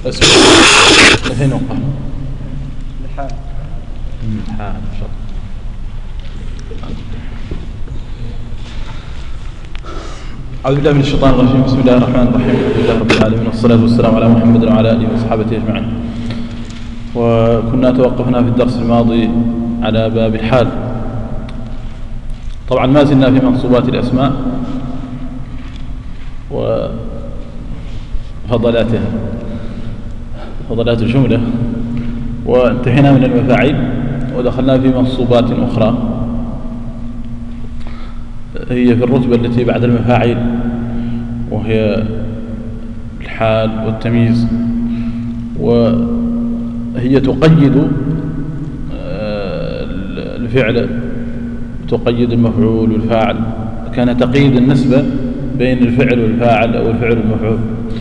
اسم الحين وقع لحال إن شاء الله. أعوذ بالله من الشيطان الرجيم. بسم الله الرحمن الرحيم. الحمد لله رب العالمين والصلاة والسلام على محمد وعلى آله وصحبه أجمعين. وكنا توقفنا في الدرس الماضي على باب الحال. طبعا ما زلنا في منصوبات الأسماء وفضلاتها، فضلات الجملة، وانتهينا من المفاعيل ودخلنا في منصوبات أخرى هي في الرتبة التي بعد المفاعيل، وهي الحال والتمييز، وهي تقيد الفعل، تقيد المفعول والفاعل. كان تقييد النسبة بين الفعل والفاعل أو الفعل والمفعول،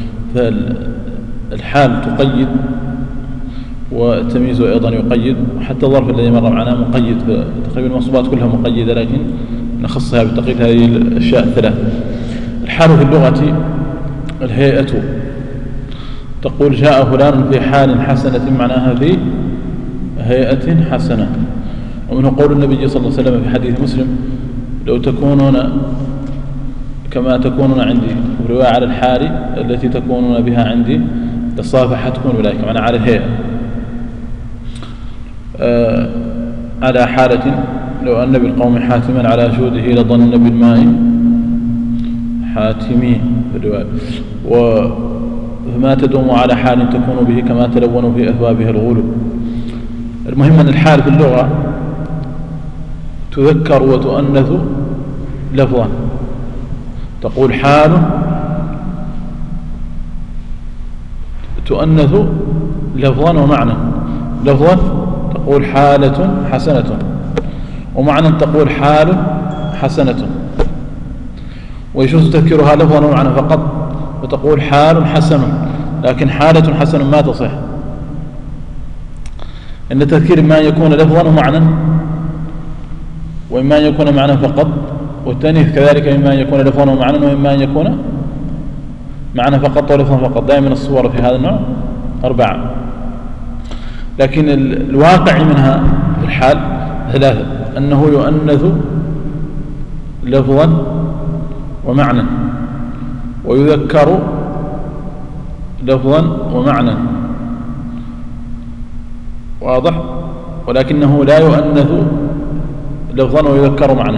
فالحال تقيد والتمييز أيضا يقيد، وحتى الظرف الذي مر معنا مقيد. تقريبا المنصوبات كلها مقيدة، لكن نخصها بتقييد هذه الأشياء الثلاث. الحال في اللغة الهيئة. تقول جاء فلان في حال حسنة، معناها في هيئة حسنة. ومنه قول النبي صلى الله عليه وسلم في حديث مسلم: لو تكونون كما تكونون عندي، ورواية على الحال التي تكونون بها عندي تصافحتكم الملائكة، معناها على الهيئة. على حالة لو أن بالقوم حاتما على جوده لظن بالماء حاتمين في الرواية. فما تدوم على حال تكون به كما تلون في أثوابها الغلو. المهم أن الحال في اللغة تذكر وتؤنث لفظا. تقول حال تؤنث لفظا ومعنى. لفظا تقول حالة حسنة، ومعنى تقول حال حسنة. ويجوز تذكرها لفظا ومعنى فقط، وتقول حال حسن، لكن حالة حسن ما تصح. إن التذكير إما أن يكون لفظا ومعنى، وإما أن يكون معنى فقط، والتأنيث كذلك إما أن يكون لفظا ومعنى، وإما أن يكون معنى فقط ولفظا فقط. دائما الصور في هذا النوع 4، لكن الواقع منها في الحال 3: أنه يؤنث لفظا ومعنى، ويذكر لفظا ومعنى، واضح؟ ولكنه لا يؤنث لفظا ويذكر معنى.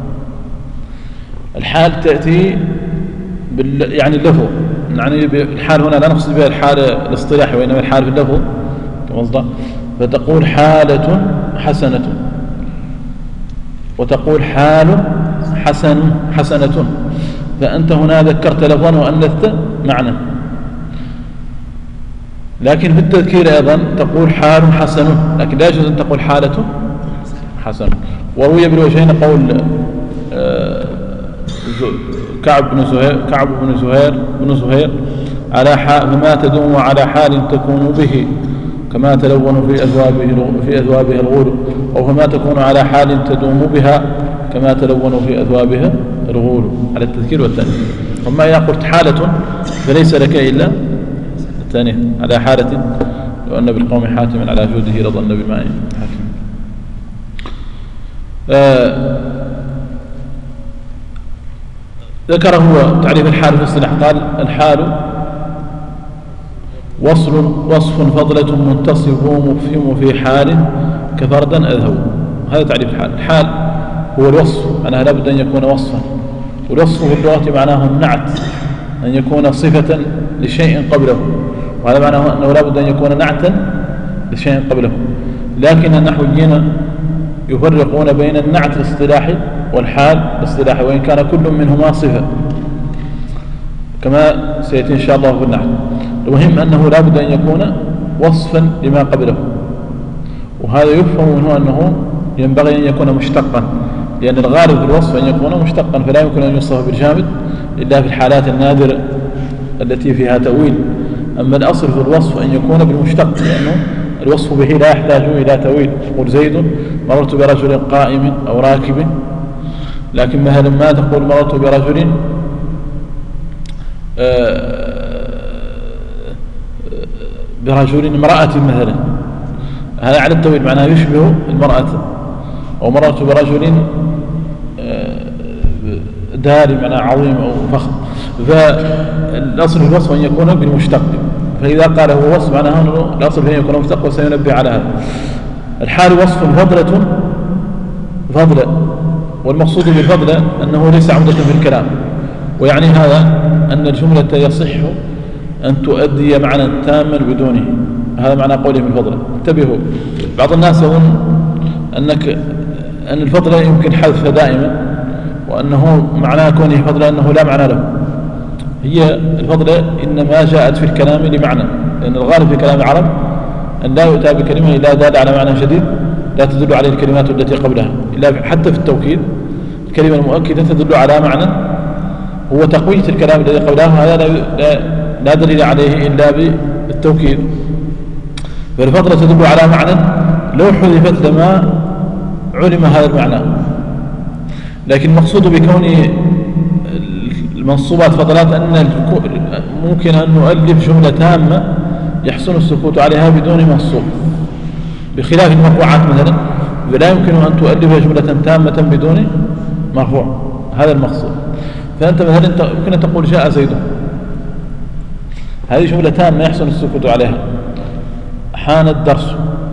الحال تأتي يعني اللفظ، يعني الحال هنا لا نقصد بها الحال الاصطلاحي، وإنما الحال في اللفظ كمصدر. فتقول حالة حسنة، وتقول حال حسنة. فأنت هنا ذكرت لفظا وأنثت معنى. لكن في التذكير أيضا تقول حال حسن، لكن لا يجوز أن تقول حالة حسن. وروي بالوجهين قول كعب بن زهير على فما تدوم على حال تكون به كما تلون في أثوابها الغول، أو فما تكون على حال تدوم بها كما تلون في أثوابها الغول، على التذكير والتأنيث. وما إذا قلت حالة فليس لك إلا التأنيث. على حالة لو أن بالقوم حاتما على جوده لظن بالماء حاتم. ذكر هو تعريف الحال في الاصطلاح، قال: الحال وصف فضلة منتصف مفهم في حال كفردا أذهب. هذا تعريف الحال. الحال هو الوصف، معناها لابد أن يكون وصفا. والوصف في اللغة معناه النعت، أن يكون صفة لشيء قبله، وهذا معناه أنه لابد أن يكون نعتا لشيء قبله. لكن النحويين يفرقون بين النعت الاصطلاحي والحال الاصطلاحي، وإن كان كل منهما صفة كما سيأتي إن شاء الله في النحو. المهم أنه لابد أن يكون وصفا لما قبله، وهذا يفهم منه أنه ينبغي أن يكون مشتقا، لأن الغالب في الوصف أن يكون مشتقا، فلا يمكن أن يوصف بالجامد إلا في الحالات النادرة التي فيها تأويل. أما الأصل في الوصف أن يكون بالمشتق، لأنه الوصف به لا يحتاج إلى تأويل. تقول زيد مررت برجل قائم أو راكب، لكن مثلا ما تقول مررت برجل برجل امرأة مثلا، هذا على الطويل معناه يشبه المرأة، أو مررت برجل داري معناه عظيم أو فخم. فالأصل في الوصف أن يكون بالمشتق، فإذا قال هو وصف معناه الأصل في أن يكون مشتق، وسينبه على هذا. الحال وصف فضلة، والمقصود بالفضلة أنه ليس عمدة في الكلام، ويعني هذا أن الجملة يصح أن تؤدي معنى تاما بدونه. هذا معنى قوله بالفضلة. انتبهوا، بعض الناس يظن أن الفضلة يمكن حذفها دائما، وأنه معنى كونه فضلة أنه لا معنى له. هي الفضلة إنما جاءت في الكلام لمعنى، لأن الغالب في كلام العرب أن لا يؤتى بكلمة إلا دال على معنى شديد لا تدل عليه الكلمات التي قبلها، إلا حتى في التوكيد الكلمة المؤكدة تدل على معنى هو تقوية الكلام الذي قبلها، هذا لا دليل عليه إلا بالتوكيد. فالفضلة تدل على معنى لو حذفت لما علم هذا المعنى. لكن المقصود بكون المنصوبات فضلات أن ممكن أن نؤلف جملة تامة يحسن السكوت عليها بدون منصوب، بخلاف المرفوعات مثلا فلا يمكن أن تؤلف جملة تامة بدون مرفوع. هذا المقصود. فأنت مثلا يمكن أن تقول جاء زيد، هذه جملة تامة يحسن السكوت عليها. حان الدرس،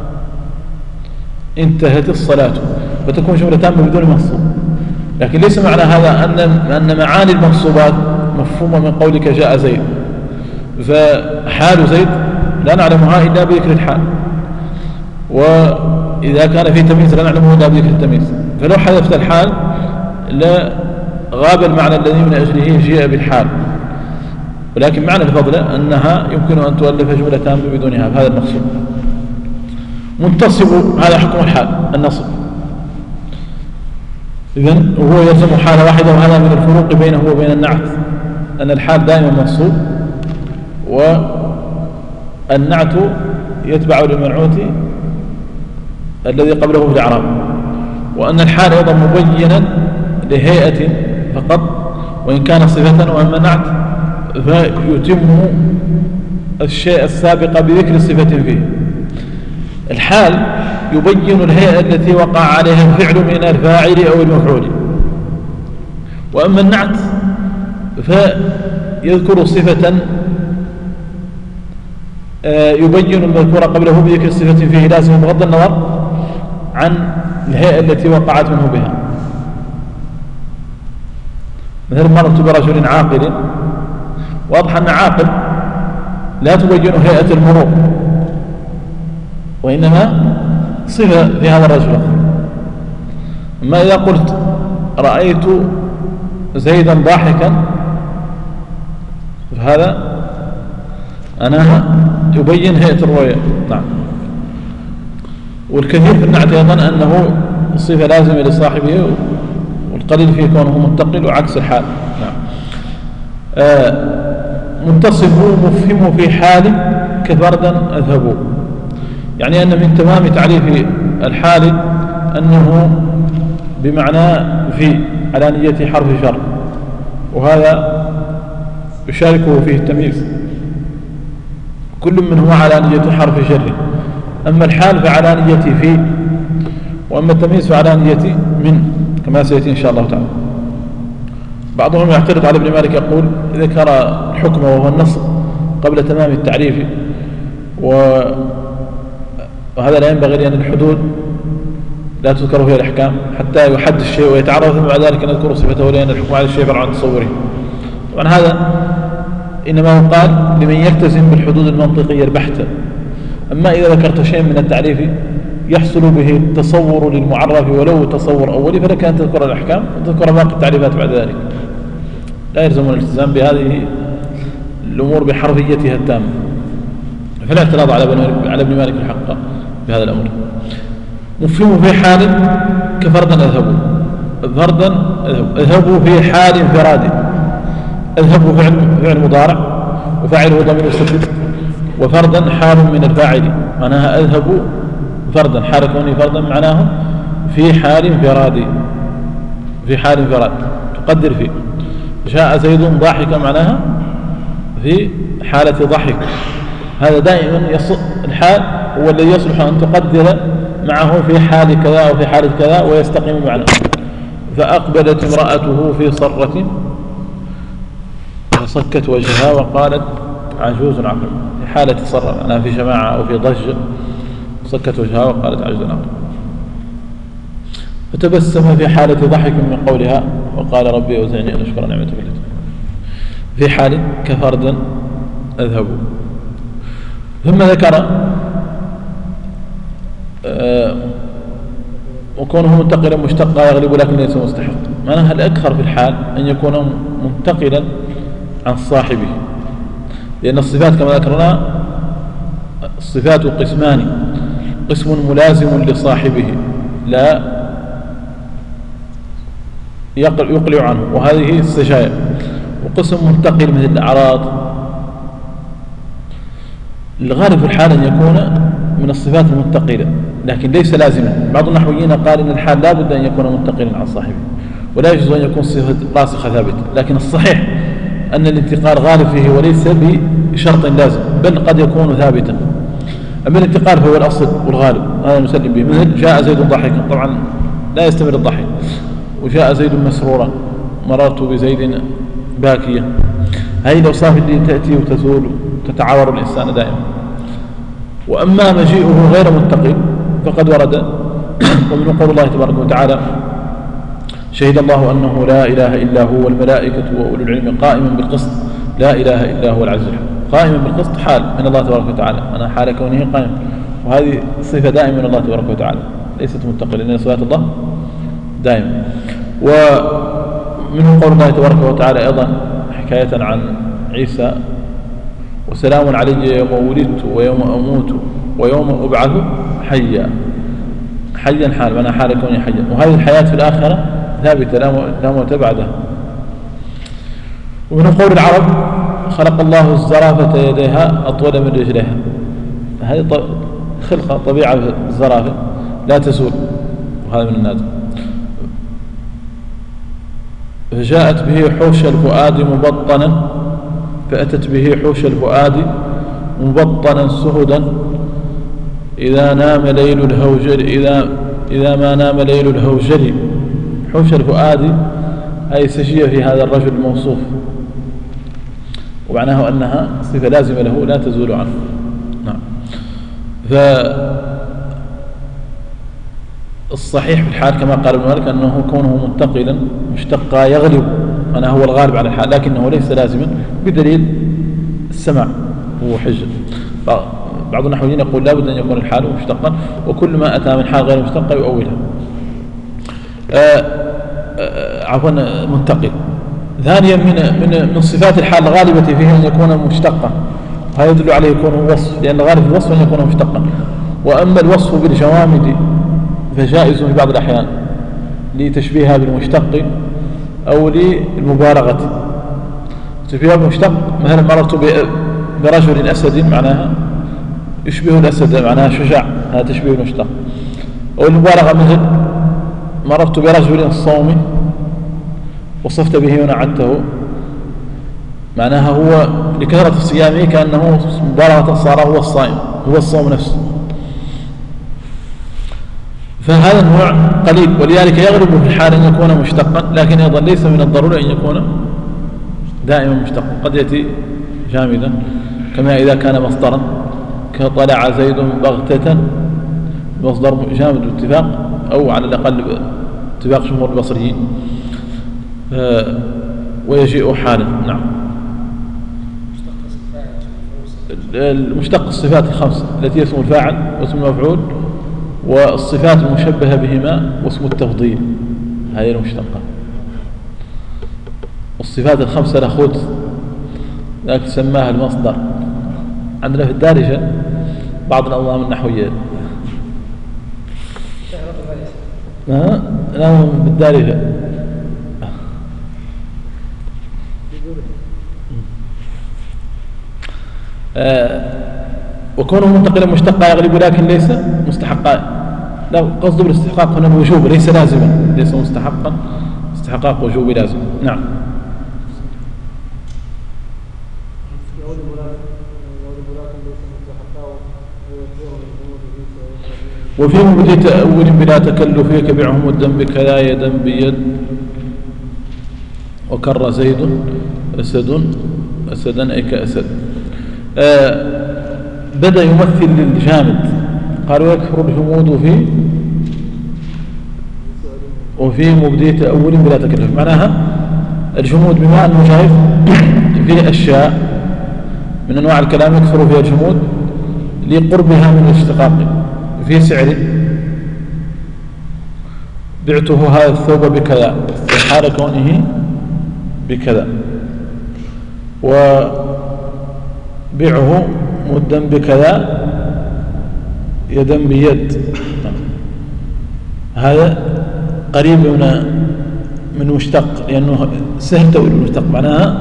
انتهت الصلاة، فتكون جملة تامة بدون منصوب. لكن ليس معنى هذا أن معاني المنصوبات مفهومة من قولك جاء زيد، فحال زيد لا نعلمها إلا بذكر الحال، وإذا كان في تمييز لا نعلمه إلا بذكر التمييز. فلو حذفت الحال لا غاب المعنى الذي من أجله جاء بالحال. ولكن معنى الفضلة أنها يمكن أن تؤلف جملة تامة بدونها، فهذا المقصود. منتصب هذا حكم الحال النصب، إذن وهو يلزم حالة واحدة، وهذا من الفروق بينه وبين النعت، أن الحال دائما منصوب والنعت يتبع للمنعوت الذي قبله في الإعراب، وأن الحال أيضا مبينا لهيئة فقط وإن كان صفة، وأما النعت فيتم الشيء السابق بذكر الصفة فيه. الحال يبين الهيئة التي وقع عليها الفعل من الفاعل أو المفعول، وأما النعت فيذكر صفة يبين المذكور قبله بذكر الصفة فيه، لازم بغض النظر عن الهيئة التي وقعت منه بها. مثل مررت برجل عاقل، واضح أن عاقل لا تبين هيئة المرور، وإنما صفة في هذا الرجل. أما إذا قلت رأيت زيدا ضاحكا، فهذا أنا يبين هيئة الرؤية. نعم. والكثير في النعت أيضا أنه الصفة لازمة لصاحبه، والقليل فيه كونه منتقل، وعكس الحال. نعم. منتصب مفهم في حال كفردا أذهبوا، يعني أن من تمام تعريف الحال أنه بمعنى في على نية حرف شر، وهذا يشاركه فيه التمييز، كل منهما على نية حرف شر. أما الحال فعلى نية في، وأما التمييز فعلى نية من، كما سيأتي إن شاء الله تعالى. بعضهم يعترض على ابن مالك، يقول ذكر الحكم وهو النص قبل تمام التعريف، وهذا لا ينبغي، لأن الحدود لا تذكر فيها الأحكام حتى يحد الشيء ويتعرف، ثم بعد ذلك نذكر صفته، لأن الحكم على الشيء فرع عن تصوره. طبعا هذا إنما يقال لمن يلتزم بالحدود المنطقية البحتة. أما إذا ذكرت شيء من التعريف يحصل به التصور للمعرف ولو تصور أولي، فلك أن تذكر الأحكام وتذكر باقي التعريفات بعد ذلك. لا يلزم الالتزام بهذه الأمور بحرفيتها التامة، فلا اعتراض على ابن مالك الحق بهذا الأمر. مفهم في حال كفردا أذهبوا، فردا أذهبوا في حال انفراد. أذهبوا فعل مضارع وفاعله ضمير مستتر، وفردا حال من الفاعل، معناها أذهبوا فردا، حال كونه فردا معناه في حال انفراد، في حال انفراد تقدر فيه. جاء زيد ضاحكا معناها في حالة ضحك، هذا دائما الحال هو الذي يصلح أن تقدر معه في حال كذا أو في حال كذا ويستقيم معناه. فأقبلت امرأته في صرة فصكت وجهها وقالت عجوز عقل، في حالة صرة معناها في جماعة أو في ضجة، صكت وجهها وقالت عجوز عقل. فتبسم في حالة ضحك من قولها وقال ربي أوزعني أن أشكر نعمتك التي في حال كفردا أذهب. ثم ذكر وكونه منتقلا مشتقا يغلب لكن ليس مستحق. معناها الأكثر في الحال أن يكون منتقلا عن صاحبه، لأن الصفات كما ذكرنا الصفات قسمان، قسم ملازم لصاحبه لا يقلع عنه وهذه السجايا، وقسم منتقل مثل الأعراض. الغالب في الحال أن يكون من الصفات المنتقلة لكن ليس لازما. بعض النحويين قال إن الحال لا بد أن يكون منتقلا عن صاحبه ولا يجوز أن يكون صفة راسخة ثابتة، لكن الصحيح أن الانتقال غالب فيه وليس بشرط لازم، بل قد يكون ثابتا. أما الانتقال فهو الأصل والغالب، هذا نسلم به. مثل جاء زيد ضاحكا، طبعا لا يستمر الضحك، وجاء زيد مسرورا، مررت بزيد باكيا. هذه الأوصاف اللي تأتي وتزول وتتعاور الإنسان دائما. وأما مجيئه غير منتقل فقد ورد ومن قول الله تبارك وتعالى شهد الله أنه لا إله إلا هو والملائكة وأولو العلم قائما بالقسط لا إله إلا هو العزيز الحكيم. قائما بالقسط حال من الله تبارك وتعالى، أنا حال كونه قائم، وهذه صفة دائما من الله تبارك وتعالى ليست منتقلة، لأن صفات الله دائما. ومنه قول الله تبارك وتعالى أيضا حكاية عن عيسى وسلام علي يوم ولدت ويوم أموت ويوم أبعث حيا. حيا حال، معنى حال كوني حيا، وهذه الحياة في الآخرة ثابتة لا موت بعدها. ومن قول العرب خلق الله الزرافة يديها أطول من رجليها، هذه خلقة طبيعة الزرافة لا تزول، وهذا من النادر. فجاءت به حوش الفؤاد مبطنا، فأتت به حوش الفؤاد مبطنا سهدا إذا نام ليل الهوجل إذا ما نام ليل الهوجل. حوش الفؤاد أي سجية في هذا الرجل الموصوف، ومعناه أنها صفة لازمة له لا تزول عنه. نعم. فالصحيح في الحال كما قال ابن مالك أنه كونه منتقلا مشتقا يغلب، أنا هو الغالب على الحال، لكنه ليس لازما بدليل السماع هو حجة. بعض النحويين يقول لا بد أن يكون الحال مشتقا، وكل ما أتى من حال غير مشتقة يؤولها. عفوا منتقل. ثانيا من صفات الحال الغالبة فيه أن يكون مشتقا، وهذا يدل عليه يكون وصف، لأن الغالب الوصف أن يكون مشتقا. وأما الوصف بالجوامد فجائز في بعض الأحيان لتشبيهها بالمشتق أو للمبالغة. تشبيهها بالمشتق مثلا مررت برجل أسد معناها يشبه الأسد معناها شجاع، هذا تشبيه المشتق. أو المبالغة مثل مررت برجل صوم وصفت به ونعته، معناها هو لكثرة صيامه كأنه مبالغة صار هو الصائم، هو الصوم نفسه. فهذا النوع قليل، ولذلك يغلب في الحال أن يكون مشتقا، لكن أيضا ليس من الضروري أن يكون دائما مشتقا، قد يأتي جامدا كما إذا كان مصدرا كطلع زيد بغتة، مصدر جامد باتفاق أو على الأقل اتفاق جمهور البصريين، ويجيء حالا. نعم. المشتق الصفات الخمس التي اسم الفاعل واسم المفعول والصفات المشبهة بهما واسم التفضيل، هذه المشتقة. والصفات الخمسة لخوت لكن سماها المصدر. عندنا في الدارجة بعض الأنظام النحوية لا بالدارجة وكونه منتقلا مشتقا يغلب لكن ليس مستحقا. لا قصده بالاستحقاق هنا الوجوب ليس لازما، ليس مستحقا، استحقاق وجوب لازم. نعم. وفي مبدي تأول بلا تكلف كبيعه مدا بكذا يدا بيد وكر زيد أسدا أي كأسد. بدأ يمثل للجامد، قالوا يكفر الجمود وفي مبدي تأول بلا تكلف، معناها الجمود بما أنه شايف فيه أشياء من أنواع الكلام يكثر فيها الجمود لقربها من الاشتقاق. في سعر بعته هذا الثوب بكذا في حال كونه بكذا، وبيعه مدا بكذا يدا بيد. هذا قريب من مشتق، لأنه سهل تأويل المشتق، معناها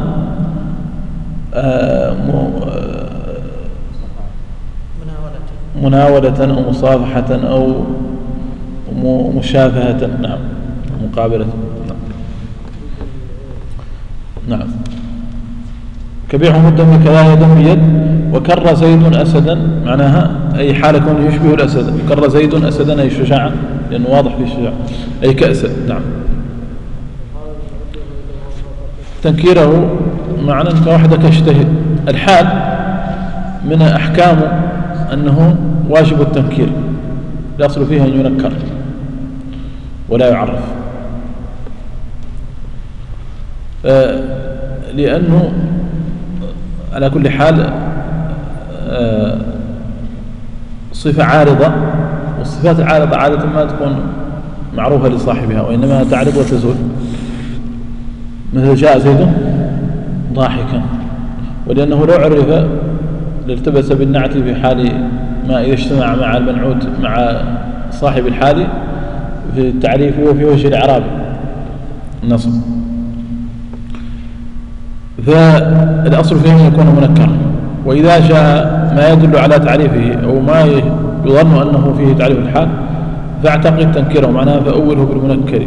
مناولة أو مصافحة أو مشافهة. نعم، مقابلة. نعم. كبيعه مدا بكذا يدا بيد وكر زيد أسدا، معناها أي حال كونه يشبه الأسد. كر زيد أسدا أي شجاعا، لأنه واضح في الشجاع، أي كأسد. نعم. تنكيره معنى كوحدك اشتهي. الحال من أحكامه أنه واجب التنكير، الأصل فيها أن ينكر ولا يعرف، لأنه على كل حال صفة عارضة، والصفات العارضة عادة ما تكون معروفة لصاحبها، وإنما تعرض وتزول. مثل جاء زيد ضاحكا، ولأنه لو عرف لارتبس بالنعت في حال ما إذا اجتمع مع المنعوت مع صاحب الحال في التعريف وفي وجه الإعراب النصب. فالأصل فيه أن يكون منكرا، وإذا جاء ما يدل على تعريفه أو ما يظن أنه فيه تعريف الحال فاعتقد تنكيره، معناه فأوله بالمنكر.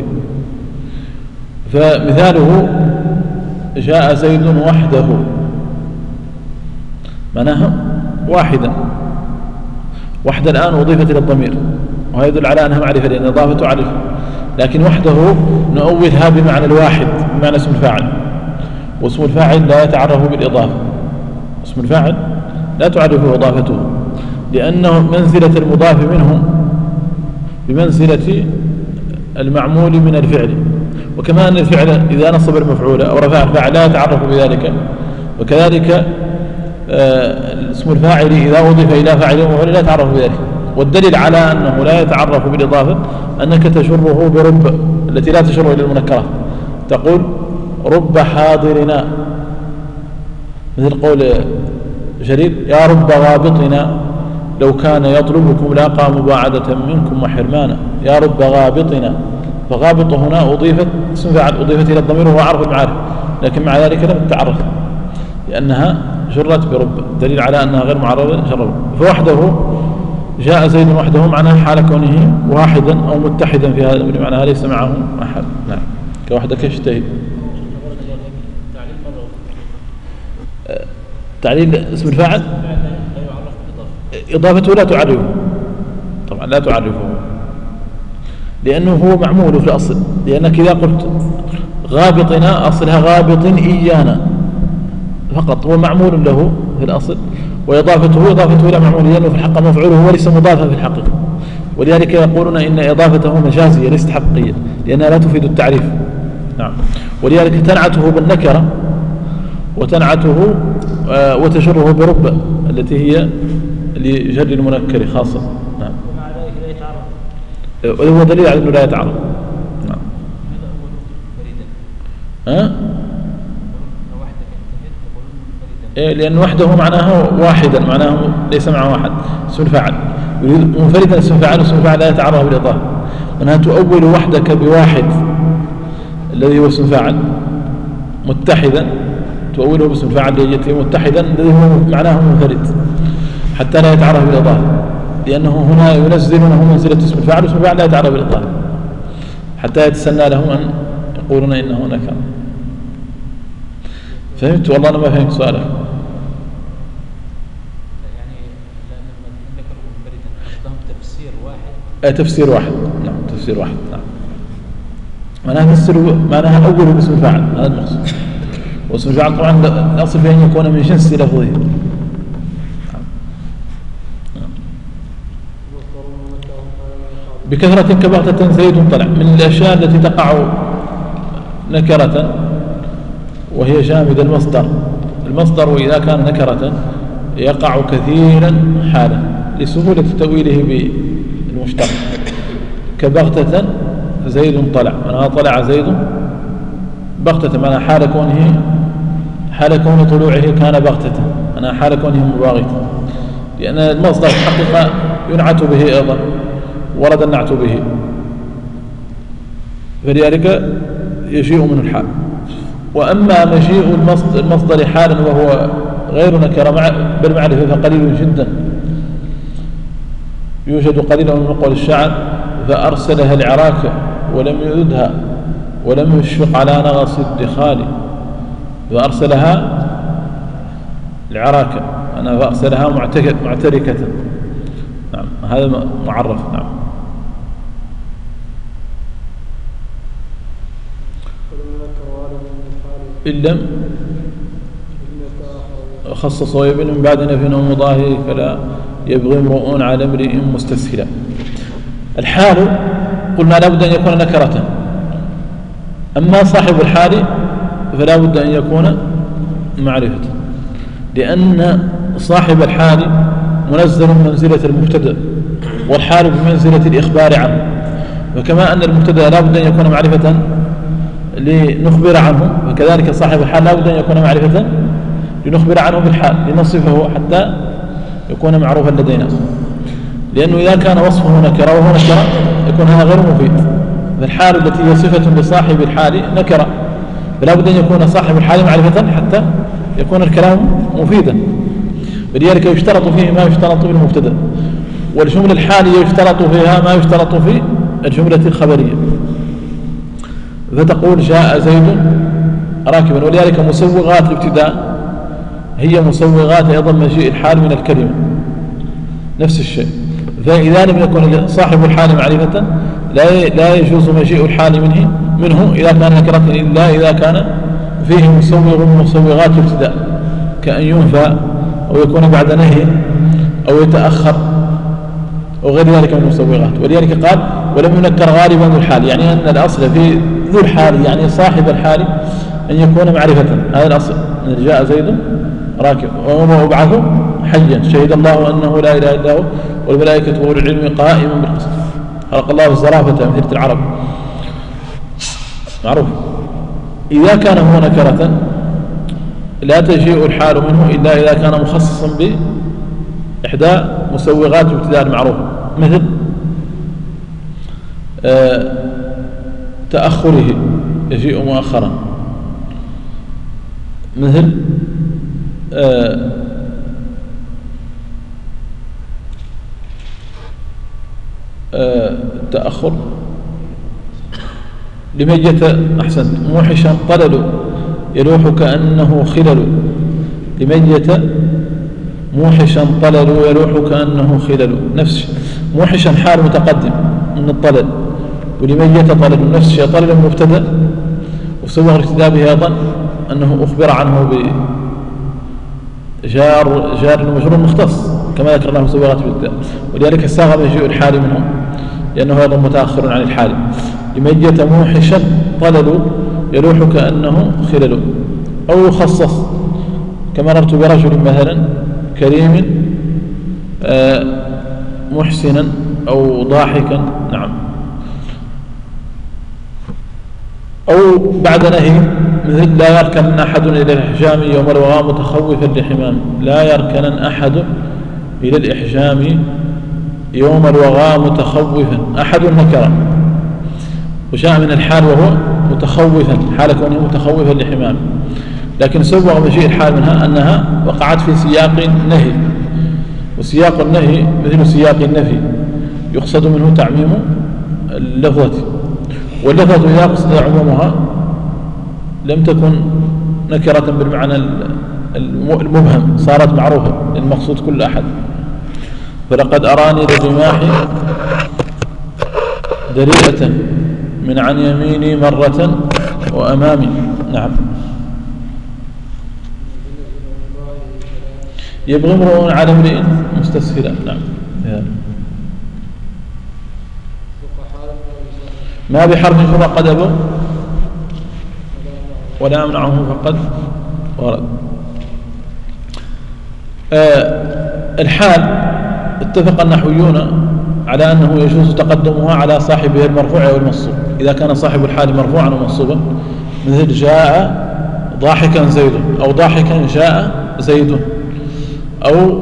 فمثاله جاء زيد وحده، معناها واحدا. وحده الآن أضيفت إلى الضمير، وهذا يدل على أنها معرفة لأن إضافة تعرف، لكن وحده نؤولها بمعنى الواحد، بمعنى اسم الفاعل، واسم الفاعل لا يتعرف بالإضافة. اسم الفاعل لا تعرفه إضافته، لأنه منزلة المضاف منه بمنزلة المعمول من الفعل، وكما أن الفعل إذا نصب المفعول أو رفع الفاعل لا يتعرف بذلك، وكذلك اسم الفاعل إذا أضيف إلى فاعل ومفعول لا يتعرف بذلك. والدليل على أنه لا يتعرف بالإضافة أنك تجره برب التي لا تجر إلى المنكرات، تقول رب حاضرنا، مثل قول جرير يا رب غابطنا لو كان يطلبكم لاقى مباعدة منكم وحرمانا. يا رب غابطنا، فغابط هنا أضيفت اسم فاعل أضيفت إلى الضمير وهو عرف المعارف، لكن مع ذلك لم تتعرف لأنها جرت برب، دليل على أنها غير معرضة جرب. فوحده جاء زيد وحده معناه حال كونه واحدا أو متحدا في هذا الأمر، معناها ليس معه أحد. نعم، كوحدك اشتهي. تعليل اسم الفاعل إضافته لا تعرفه، طبعا لا تعرفه لأنه هو معمول في الأصل، لأنك إذا قلت غابطنا أصلها غابط إيانا فقط، هو معمول له في الأصل، وإضافته إضافته إلى معمول لأنه في الحق مفعوله وليس مضافا في الحقيقة، ولذلك يقولون إن إضافته مجازية ليست حقيقية لأنها لا تفيد التعريف. نعم، ولذلك تنعته بالنكرة وتنعته وتجره برب التي هي لجر المنكر خاصة. نعم، ومع ذلك لا يتعرف، وهو دليل على أنه لا يتعرف. نعم. لأن وحده معناه واحدا، معناه ليس معه واحد، اسم الفاعل يريد منفردا، اسم الفاعل اسم الفاعل لا يتعرف بالإضافة، أنها تؤول وحدك بواحد الذي هو اسم الفاعل متحدا، تؤوله باسم الفاعل ليجي متحدا الذي هو معناه منفرد حتى لا يتعرف بالإضافة، لأنه هنا ينزلونه منزلة اسم الفاعل واسم الفاعل لا يتعرف بالإضافة حتى يتسنى لهم أن يقولون إنه نكر. فهمت؟ والله أنا ما فهمت سؤالك. يعني لأن لما ذكروا منفردا قصدهم تفسير واحد تفسير واحد. نعم تفسير واحد. نعم معناها أول باسم الفاعل، هذا المقصود. واسم الفاعل طبعا الأصل فيه أن يكون من جنس لفظه. بكثرة كبغتة زيد طلع، من الأشياء التي تقع نكرة وهي جامد المصدر وإذا كان نكرة يقع كثيرا حالا لسهولة تأويله بالمشتق. كبغتة زيد طلع، معناها طلع زيد بغتة، معناها حال كون طلوعه كان بغتة، معناها حال كونه مباغتا، لأن المصدر حقيقة ينعت به أيضا، ورد النعت به، فلذلك يجيء من الحال. وأما مجيء المصدر حالا وهو غير نكرة بالمعرفة فقليل جدا، يوجد قليلا من قول الشاعر: فأرسلها العراك ولم يردها ولم يشفق على نغص الدخال. فأرسلها العراك، أنا فأرسلها معتركة. نعم هذا معرف. نعم إن لم خصص ويبن من بعد نفي مضاهي فلا يبغي امرؤ على امرئ مستسهلا. الحال قلنا لا بد أن يكون نكرة، أما صاحب الحال فلا بد أن يكون معرفة، لأن صاحب الحال منزل منزلة المبتدأ، والحال بمنزلة الإخبار عنه، وكما أن المبتدأ لا بد أن يكون معرفة لنخبر عنه، وكذلك صاحب الحال لا بد أن يكون معرفة لنخبر عنه بالحال لنصفه حتى يكون معروفا لدينا، لأنه إذا كان وصفه نكرة وهو نكرة يكون هذا غير مفيد. فالحال التي هي صفة لصاحب الحال نكرة، فلا بد أن يكون صاحب الحال معرفة حتى يكون الكلام مفيدا، ولذلك يشترط فيه ما يشترط في المبتدأ، والجملة الحالية يشترط فيها ما يشترط في الجملة الخبرية. فتقول جاء زيد راكبا، ولذلك مسوغات الابتداء هي مسوغات أيضا مجيء الحال من الكلمة، نفس الشيء. فإذا لم يكن صاحب الحال معرفة لا يجوز مجيء الحال منه إذا كان نكرة، إلا إذا كان فيه مسوغ من مسوغات الابتداء، كأن ينفى أو يكون بعد نهي أو يتأخر أو غير ذلك من المسوغات. ولذلك قال ولم ينكر غالبا ذو الحال، يعني أن الأصل في ذو الحال يعني صاحب الحال أن يكون معرفة، هذا الأصل. جاء زيد راكب وابعث حيا شهد الله أنه لا إله إلا هو والملائكة وأولو العلم قائما بالقسط. خلق الله الزرافة مثل العرب، معروف. إذا كان هو نكرة لا تجيء الحال منه إلا إذا كان مخصصا بإحدى مسوغات الابتداء المعروفة، مثل تأخره يجيء مؤخرا، مثل تأخر لميت أحسنت موحشا طلل يلوح كأنه خلل، لميت موحشا طلل يلوح كأنه خلل، نفس موحشا حال متقدم من الطلل، ولميت طلل نفس الشيء، طلل مبتدأ وسوغ الابتداء به أيضا أنه أخبر عنه بجار ومجرور مختص كما ذكرناه مسوغات الابتداء، ولذلك الساغ مجيء الحال منهم لأنه أيضا متأخر عن الحال. لميت موحشا طلل يلوح كأنه خلل، أو يخصص كمررت برجل مثلا كريم محسنا أو ضاحكا. نعم. أو بعد نهي مثل لا يركن أحد إلى الإحجام يوم الوغى متخوفا لحمام، لا يركن أحد إلى الإحجام يوم الوغى متخوفا، أحد نكرة وشاء من الحال وهو متخوفا حال كونه متخوفا لحمام، لكن سوغ مجيء الحال منها أنها وقعت في سياق نهي، وسياق النهي مثل سياق النفي يقصد منه تعميم اللفظة، واللفظة إذا قصد عمومها لم تكن نكرة بالمعنى المبهم، صارت معروفة للمقصود كل أحد. فلقد أراني للرماح دريئة من عن يميني مرة وأمامي. نعم. يبغي امرؤ على امرئ مستسهلا. نعم. ما بحرف شر قد أبوا ولا أمنعه فقد ورد. الحال اتفق النحويون على أنه يجوز تقدمها على صاحبه المرفوع أو المنصوب إذا كان صاحب الحال مرفوعا ومنصوبا، مثل جاء ضاحكا زيد، أو ضاحكا جاء زيد، أو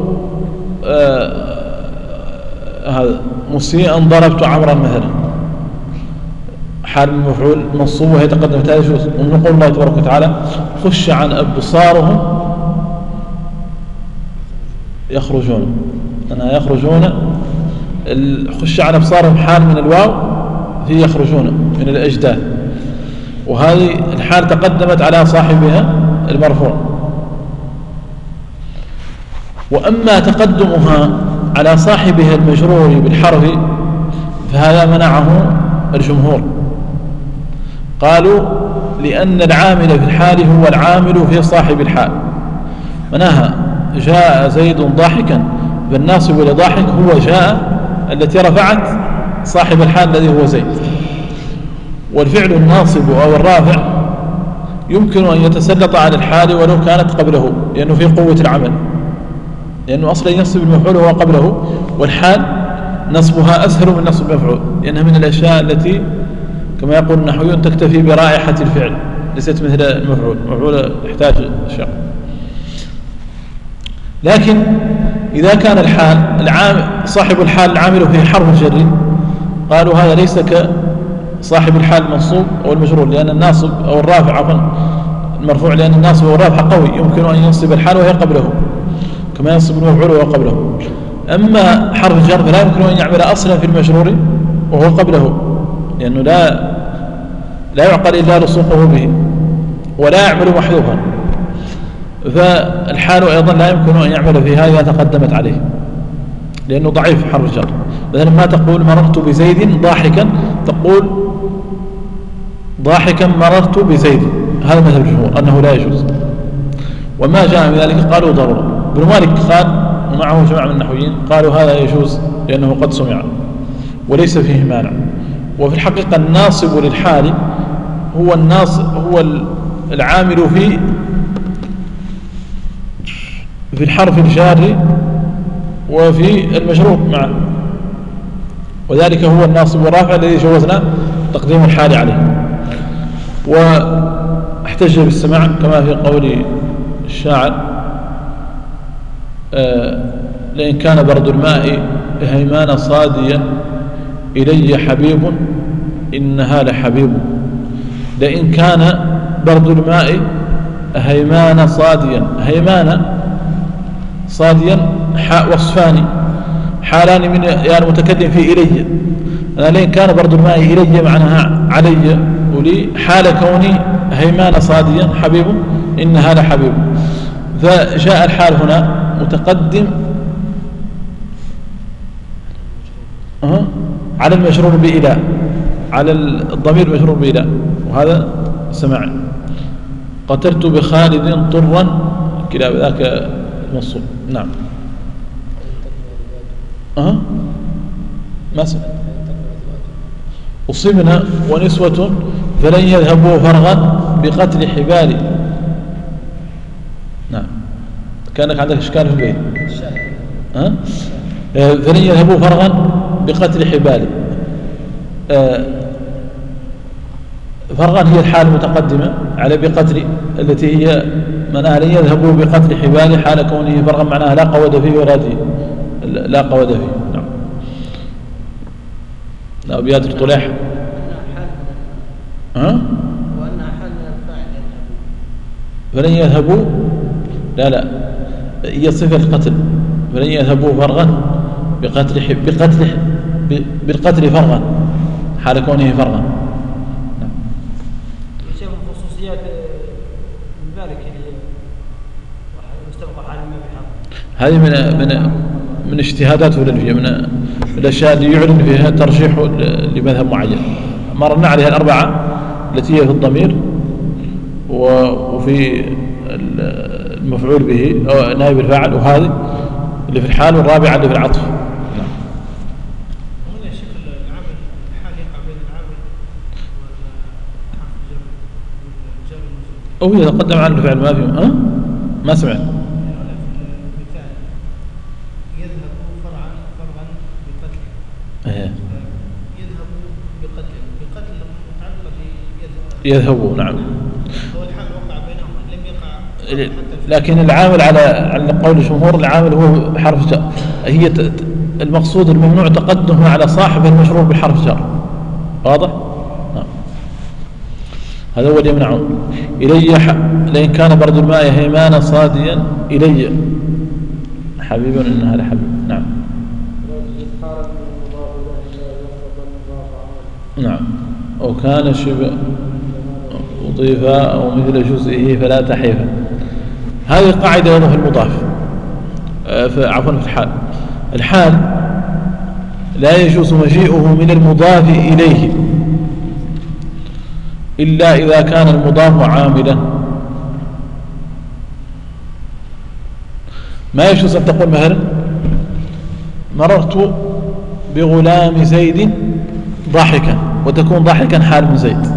هذا مسيئا ضربت عمرا مثلا، حال المفعول منصوب وهي تقدمت. هذا يجوز. ومن قول الله تبارك وتعالى خش عن أبصارهم يخرجون، أنا يخرجون، خش عن أبصارهم حال من الواو في يخرجون من الأجداث، وهذه الحال تقدمت على صاحبها المرفوع. وأما تقدمها على صاحبها المجرور بالحرف فهذا منعه الجمهور، قالوا لأن العامل في الحال هو العامل في صاحب الحال. مناها جاء زيد ضاحكا، فالناصب لضاحك هو جاء التي رفعت صاحب الحال الذي هو زيد. والفعل الناصب أو الرافع يمكن أن يتسلط على الحال ولو كانت قبله، لأنه في قوة العمل، لأنه أصلا ينصب المفعول وهو قبله، والحال نصبها أسهل من نصب المفعول، لأنها من الأشياء التي كما يقول النحويون تكتفي برائحة الفعل، ليست مثل المفعول. المفعول يحتاج شق. لكن إذا كان الحال صاحب الحال العامل في حرف جر، قالوا هذا ليس كصاحب الحال المنصوب أو المجرور، لأن الناصب أو الرافع عفوا المرفوع، لأن الناصب أو الرافع قوي يمكن أن ينصب الحال وهي قبله كما ينصب المفعول وهو قبله. أما حرف الجر فلا يمكن أن يعمل أصلا في المجرور وهو قبله، لأنه لا يعقل إلا لصوقه به، ولا يعمل محذوفا. فالحال أيضا لا يمكن أن يعمل فيها إذا تقدمت عليه، لأنه ضعيف حرف الجر. مثلا ما تقول مررت بزيد ضاحكا، تقول ضاحكا مررت بزيد، هذا مذهب الجمهور أنه لا يجوز. وما جاء من ذلك قالوا ضرورة. ابن مالك قال ومعه جماعة من النحويين قالوا هذا يجوز لأنه قد سمع وليس فيه مانع. وفي الحقيقة الناصب للحال هو العامل في الحرف الجار وفي المجرور معه، وذلك هو الناصب والرافع الذي جوزنا تقديم الحال عليه. واحتج بالسماع كما في قول الشاعر لئن كان برد الماء هيمان صاديا إلي حبيب إنها لحبيب. لئن كان برد الماء هيمان صاديا، هيمان صاديا وصفان حالان من يعني المتكلم في إلي. لئن كان برد الماء إلي معناها علي ولي، حال كوني هيمان صاديا حبيب إنها لحبيب. فجاء الحال هنا متقدم على المجرور بإله، على الضمير المجرور بإله، وهذا سماع. قتلت بخالد طرا كلا ذاك المنصوب. نعم. ما سمع. أصبنا ونسوة فلن يذهبوا فرغا بقتل حبالي. نعم. كانك عندك إشكال في البيت. فلن يذهبوا فرغا بقتل حبالي. فرغا هي الحال المتقدمة على بقتل، التي هي معناها لن يذهبوا بقتل حبالي حال كونه فرغا، معناها لا قود فيه ولا فيه، لا قود فيه. نعم. أبيات الطلاح وأنها حال من الفاعل فلن يذهبوا، لا هي صفة القتل. فلن يذهبوا فرغا بالقتل فرغا حال كونه فرغا. شيء من خصوصيات من ذلك مستوقع على ما بحق. هذه من اجتهادات الألفية، من الأشياء اللي يعلن فيها ترشيح لمذهب معين. مرنا عليها الأربعة التي هي في الضمير وفي المفعول به أو نائب الفاعل، وهذه اللي في الحال، والرابعة اللي في العطف. نعم. هنا شيخ العامل الحال يقع بين العامل والجار أو إذا قدم على الفعل ما في ما سمعت. مثال يذهب فرعا بقتل، يذهب بقتل متعلقة يذهبوا. نعم. هو الحال وقع بينهم لم يقع، لكن العامل على قول الجمهور العامل هو حرف جر. هي المقصود الممنوع تقدمه على صاحب المشروع بالحرف جر. واضح؟ نعم. هذا هو اللي يمنعون. إلي لئن كان برد الماء هيمان صاديا إلي حبيب إنها لحبيب. نعم. نعم. أو كان شبه أضيف أو مثل جزئه فلا تحيف. هذه قاعدة في المضاف، عفوا في الحال. الحال لا يجوز مجيئه من المضاف إليه إلا إذا كان المضاف عاملا. ما يجوز أن تقول مثلا مررت بغلام زيد ضاحكا، وتكون ضاحكا حال من زيد.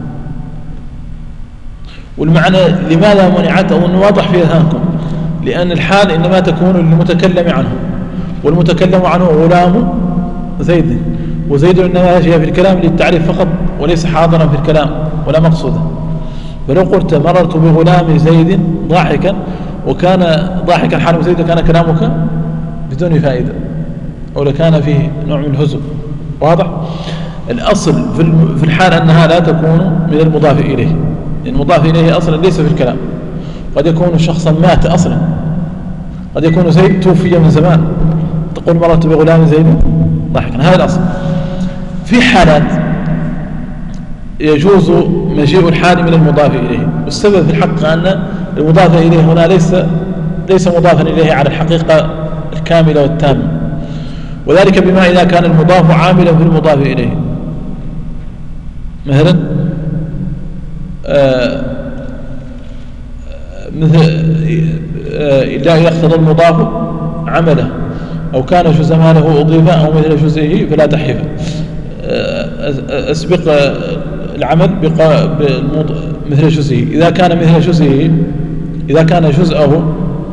والمعنى لماذا منعت أو أنه واضح في أذهانكم؟ لأن الحال إنما تكون للمتكلم عنه، والمتكلم عنه غلام زيد، وزيد إنما جاء في الكلام للتعريف فقط وليس حاضرا في الكلام ولا مقصودا. فلو قلت مررت بغلام زيد ضاحكا وكان ضاحكا حال من زيد كان كلامك بدون فائدة أو لكان فيه نوع من الهزء. واضح؟ الأصل في الحال أنها لا تكون من المضاف إليه، المضاف إليه أصلا ليس في الكلام. قد يكون شخصا مات أصلا، قد يكون زيد توفي من زمان، تقول مررت بغلام زيد ضاحكا. هذا الأصل. في حالات يجوز مجيء الحال من المضاف إليه، والسبب في الحق أن المضاف إليه هنا ليس مضافا إليه على الحقيقة الكاملة والتامة، وذلك بما إذا كان المضاف عاملا في المضاف إليه. مثلا مثل إلا يقتضى المضاف عمله، أو كان جزء ماله أضيف أو مثل جزئه فلا تحيف. أسبق العمل مثل جزئه. إذا كان مثل جزئه، إذا كان جزءه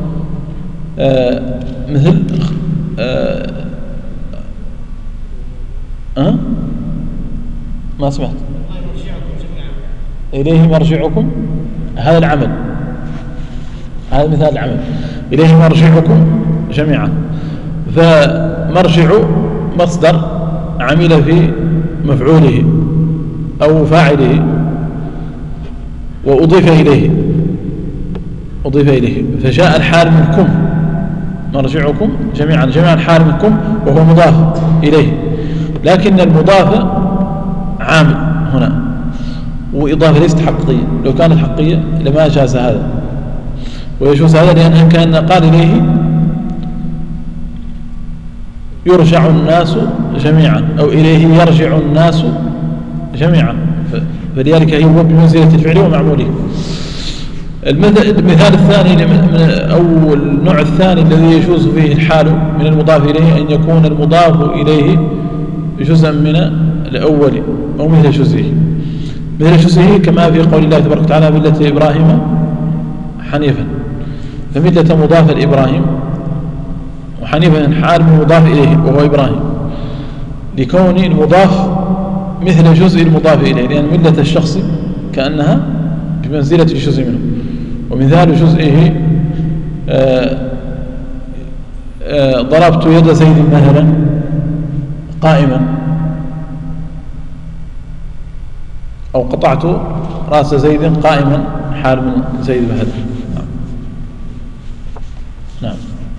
مثل ما سمعت. إليه مرجعكم، هذا العمل، هذا مثال العمل. إليه مرجعكم جميعا. فمرجع مصدر عمل في مفعوله أو فاعله وأضيف إليه، فجاء الحال منكم، مرجعكم جميعا، جميعا الحال منكم وهو مضاف إليه، لكن المضاف عامل هنا، وإضافة ليست حقيقية. لو كانت حقيقية لما جاز هذا، ويجوز هذا لأنه كان قال إليه يرجع الناس جميعا أو إليه يرجع الناس جميعا، فلذلك هو بمنزلة الفعل ومعموله. المثال الثاني أو النوع الثاني الذي يجوز فيه الحال من المضاف إليه أن يكون المضاف إليه جزءا من الأول أو مثل جزئه كما في قول الله تبارك وتعالى ملة إبراهيم حنيفا، فملة مضافة لإبراهيم، وحنيفا حال من مضاف إليه وهو إبراهيم، لكون المضاف مثل جزء المضاف إليه، لأن ملة الشخص كأنها بمنزلة الجزء منه. ومثال جزئه ضربت يد زيد مثلا قائما، أو قطعت رأس زيد قائما حال من زيد مثلا. نعم.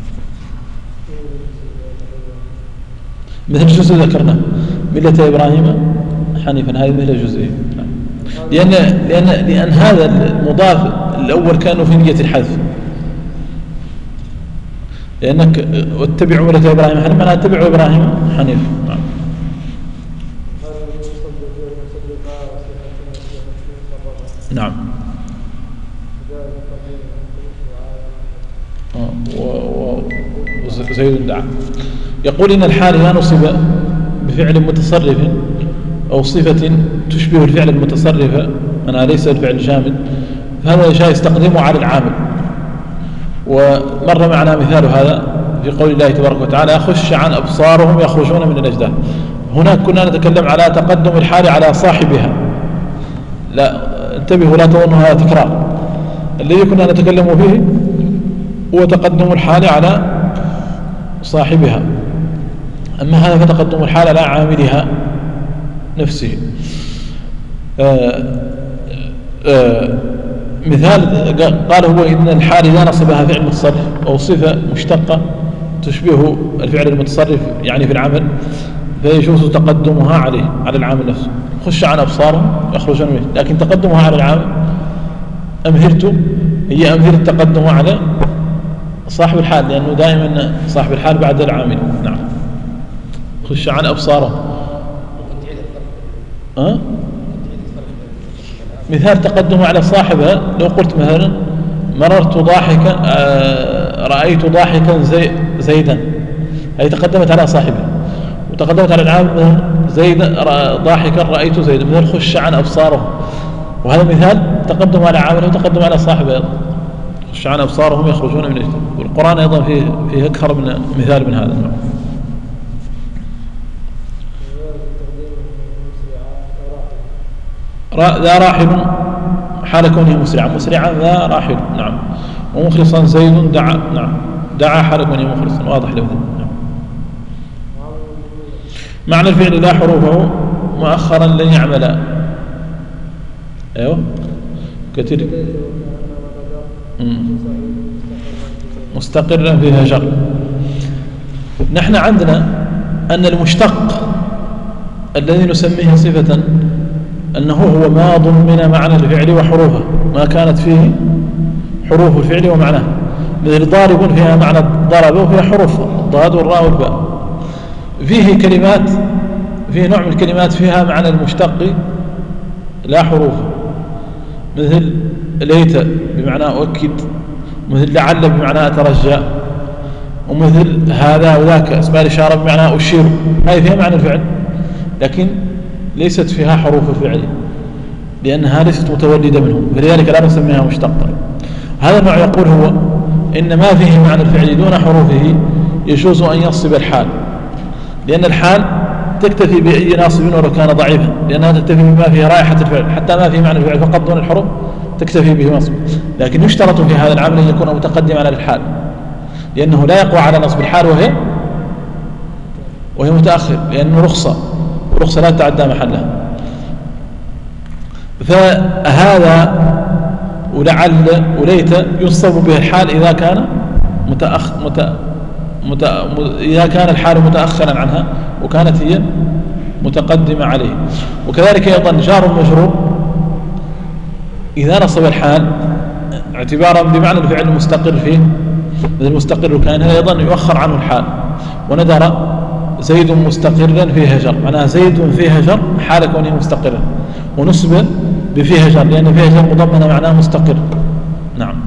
مثل جزء ذكرنا ملة إبراهيم حنيفا، هذه مثل جزئه. نعم. لأن هذا المضاف الأول كانوا في نية الحذف، لأنك اتبعوا ملة إبراهيم حنيف معناها اتبعوا إبراهيم حنيف. نعم. نعم. وزيد دعا. يقول إن الحال إذا نصب بفعل متصرف أو صفة تشبه الفعل المتصرف أنا ليس الفعل الجامد فهذا الشيء يستقدمه على العامل. ومر معنا مثال هذا في قول الله تبارك وتعالى خش عن أبصارهم يخرجون من الأجداث. هناك كنا نتكلم على تقدم الحال على صاحبها، لا انتبهوا لا تظنوا هذا تكرار. الذي كنا نتكلم فيه هو تقدم الحال على صاحبها، أما هذا فتقدم الحال على عاملها نفسه. مثال قال هو إن الحال إذا نصبها فعل متصرف أو صفة مشتقة تشبه الفعل المتصرف يعني في العمل فيجوز تقدمها عليه على العامل نفسه. خش عن أبصارهم يخرجون منه، لكن تقدمها على العامل أمثلته هي أمثلة تقدمها على صاحب الحال، لأنه دائما صاحب الحال بعد العامل. نعم. خش عن أبصارهم مثال تقدمه على صاحبها. لو قلت مثلا مررت ضاحكا رأيت ضاحكا زيدا، هي تقدمت على صاحبها، وتقدمت على العامل زيدا ضاحكا رأيت زيدا. مثال خش عن أبصارهم، وهذا مثال تقدم على عامله وتقدم على صاحبه. خش عن أبصارهم يخرجون من الأجداث. والقرآن أيضا فيه أكثر من مثال من هذا النوع. ذا راحل حال كونه مسرعا ذا راحل. نعم. ومخلصا زيد دعا. نعم. دعا حال كونه مخلصا. واضح له. نعم. معنى الفعل لا حروفه مؤخرا لن يعمل. ايوه كثير. مستقرا فيها جر. نحن عندنا أن المشتق الذي نسميه صفة أنه هو ما ضمن معنى الفعل وحروفه، ما كانت فيه حروف الفعل ومعناه، مثل ضارب فيها معنى ضرب وفيها حروف الضاد والراء والباء. فيه كلمات، فيه نوع من الكلمات فيها معنى المشتق لا حروف، مثل ليت بمعنى أؤكد، مثل لعل بمعنى أترجى، ومثل هذا وذاك اسماء الإشارة بمعنى أشير. هذه فيها معنى الفعل لكن ليست فيها حروف الفعل لأنها ليست متولدة منه، فلذلك لا نسميها مشتقة. هذا النوع يقول هو إن ما فيه معنى الفعل دون حروفه يجوز أن ينصب الحال، لأن الحال تكتفي بأي ناصب ولو كان ضعيفا، لأنها تكتفي بما فيه رائحة الفعل، حتى ما فيه معنى الفعل فقط دون الحروف تكتفي به نصب. لكن يشترط في هذا العمل أن يكون متقدما على الحال، لأنه لا يقوى على نصب الحال وهي متأخر، لأنه رخصة، ورخصة لا تعدى محلها. فهذا ولعل وليت ينصب به الحال إذا كان إذا كان الحال متأخرا عنها وكانت هي متقدمة عليه. وكذلك أيضا جار مجرور إذا نصب الحال اعتبارا بمعنى الفعل المستقر فيه، مثل المستقر كان هذا أيضا يؤخر عنه الحال. وندر زيد مستقرا فيه هجر، معناها زيد فيه هجر حال كونه مستقرا، ونصب بفيه هجر لأن فيه هجر مضمن معناه مستقر. نعم.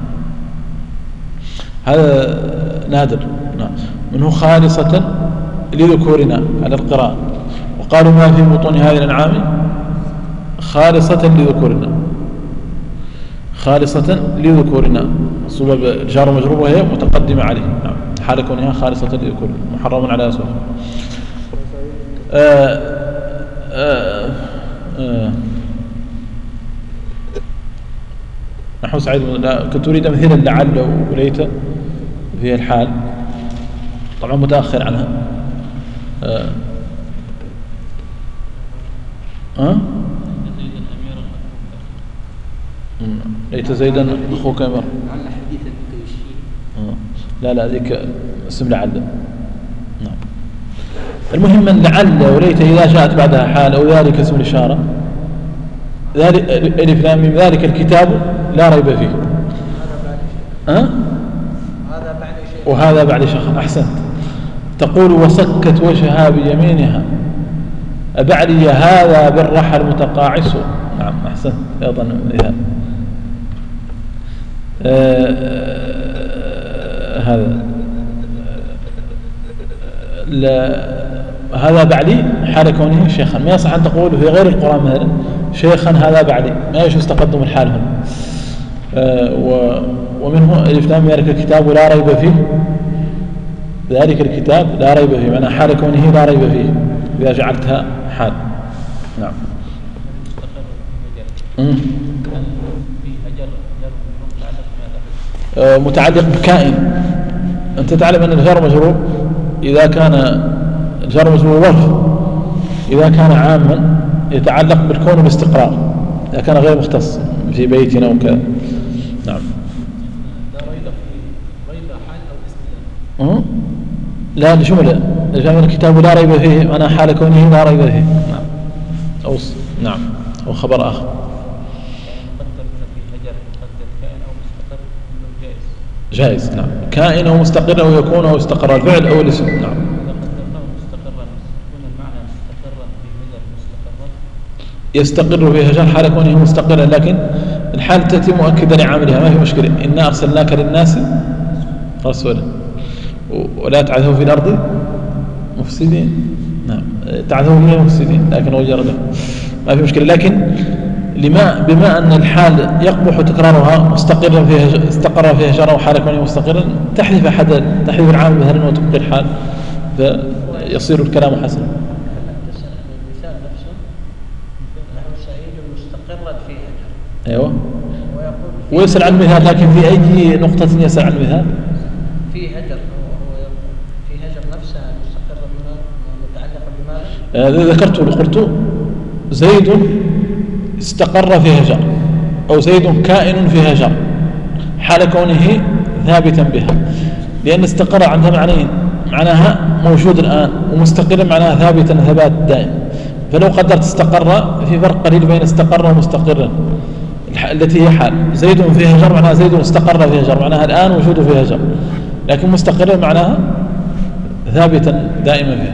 هذا نادر. نعم. منه خالصة لذكورنا على القراءة، وقالوا ما في بطون هذه الأنعام خالصة لذكورنا، خالصة لذكورنا صبب الجار مجرور وهي متقدمة عليه. نعم. حال كونها خالصة لذكورنا محرم على أسواق. نحو سعيد كنت أريد مثلا لعل وليت في الحال طبعا متأخر عنها. ليت زيدا أخوك أمر. لا ذيك اسم لعل. نعم. المهم أن لعل وليت إذا جاءت بعدها حال أو ذلك اسم الإشارة، ألف لام ميم ذلك الكتاب لا ريب فيه. وهذا بعد شخص. أحسنت. تقول وسكت وجهها بيمينها أبعلي هذا بالرحى المتقاعس. نعم أحسنت أيضا مثال. هذا بعلي حال كونه شيخا. ما يصح أن تقول في غير القرآن مثلا شيخا هذا بعلي، ما يجوز تقدم الحال هنا. ومنه الإفتام ذلك الكتاب لا ريب فيه، ذلك الكتاب لا ريب فيه، معنى حال كونه لا ريب فيه إذا جعلتها حال. نعم. متعلق بكائن. أنت تعلم أن الجار مجرور إذا كان الجار مجرور ظرف إذا كان عاما يتعلق بالكون والاستقرار، إذا كان غير مختص في بيتنا وكذا. نعم. لا لشمل جامع الكتاب لا ريب فيه أنا حال كونه لا ريب فيه. نعم. نعم أو خبر آخر. جائز. نعم. كائن أو مستقر أو يكون أو استقر الفعل أو الاسم. نعم. يستقر فيها جار حال كونه مستقرا، لكن الحال تأتي مؤكدا لعاملها ما في مشكلة. إنا أرسلناك للناس رسولا ولا تعثوا في الأرض مفسدين. نعم تعثوا فيها مفسدين لكن وجرده ما في مشكلة. لكن بما أن الحال يقبح تكرارها مستقرا فيها استقر فيها جار وحال كونه مستقرا تحذف العامل مثلا وتبقي الحال فيصير الكلام حسنا. أيوة. ويسأل عن المثال، لكن في أي نقطة يسأل عن المثال؟ في هجر، في هجر نفسها مستقرة بما متعلقة بما ذكرت قلت زيد استقر في هجر أو زيد كائن في هجر حال كونه ثابتا بها، لأن استقر عندها معنيين، معناها موجود الآن، ومستقر معناها ثابتا ثبات دائم. فلو قدرت استقر في فرق قليل بين استقر ومستقرا التي هي حال. زيد في هجر معناها زيد استقر في هجر معناها الآن وجوده في هجر، لكن مستقر معناها ثابتا دائما فيها.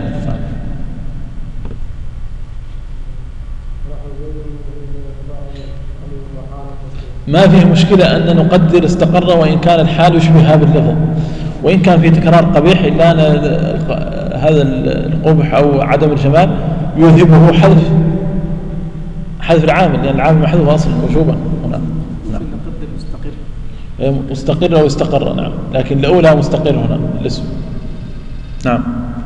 ما فيه مشكلة أن نقدر استقر وإن كان الحال يشبهها باللفظ، وإن كان في تكرار قبيح إلا أن هذا القبح أو عدم الجمال يذهبه حذف العامل، لأن العامل محذوف أصلا وجوبا هنا. نعم. مستقر أو استقر. نعم. لكن الأولى مستقر هنا الاسم. نعم.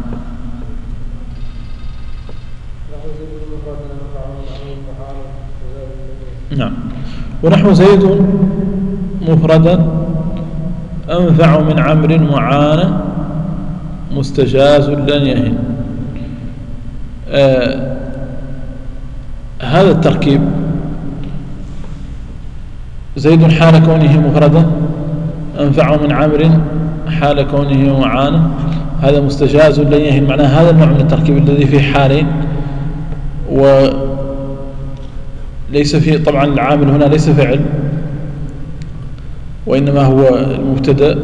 نعم. ونحو زيد مفردا أنفع من عمرو معانا مستجاز لن يهن. هذا التركيب زيد حال كونه مفردا أنفع من عمرو حال كونه معانا، هذا مستجاز لن يهن، معناه هذا النوع من التركيب الذي فيه حالين، وليس فيه طبعا العامل هنا ليس فعل وإنما هو المبتدأ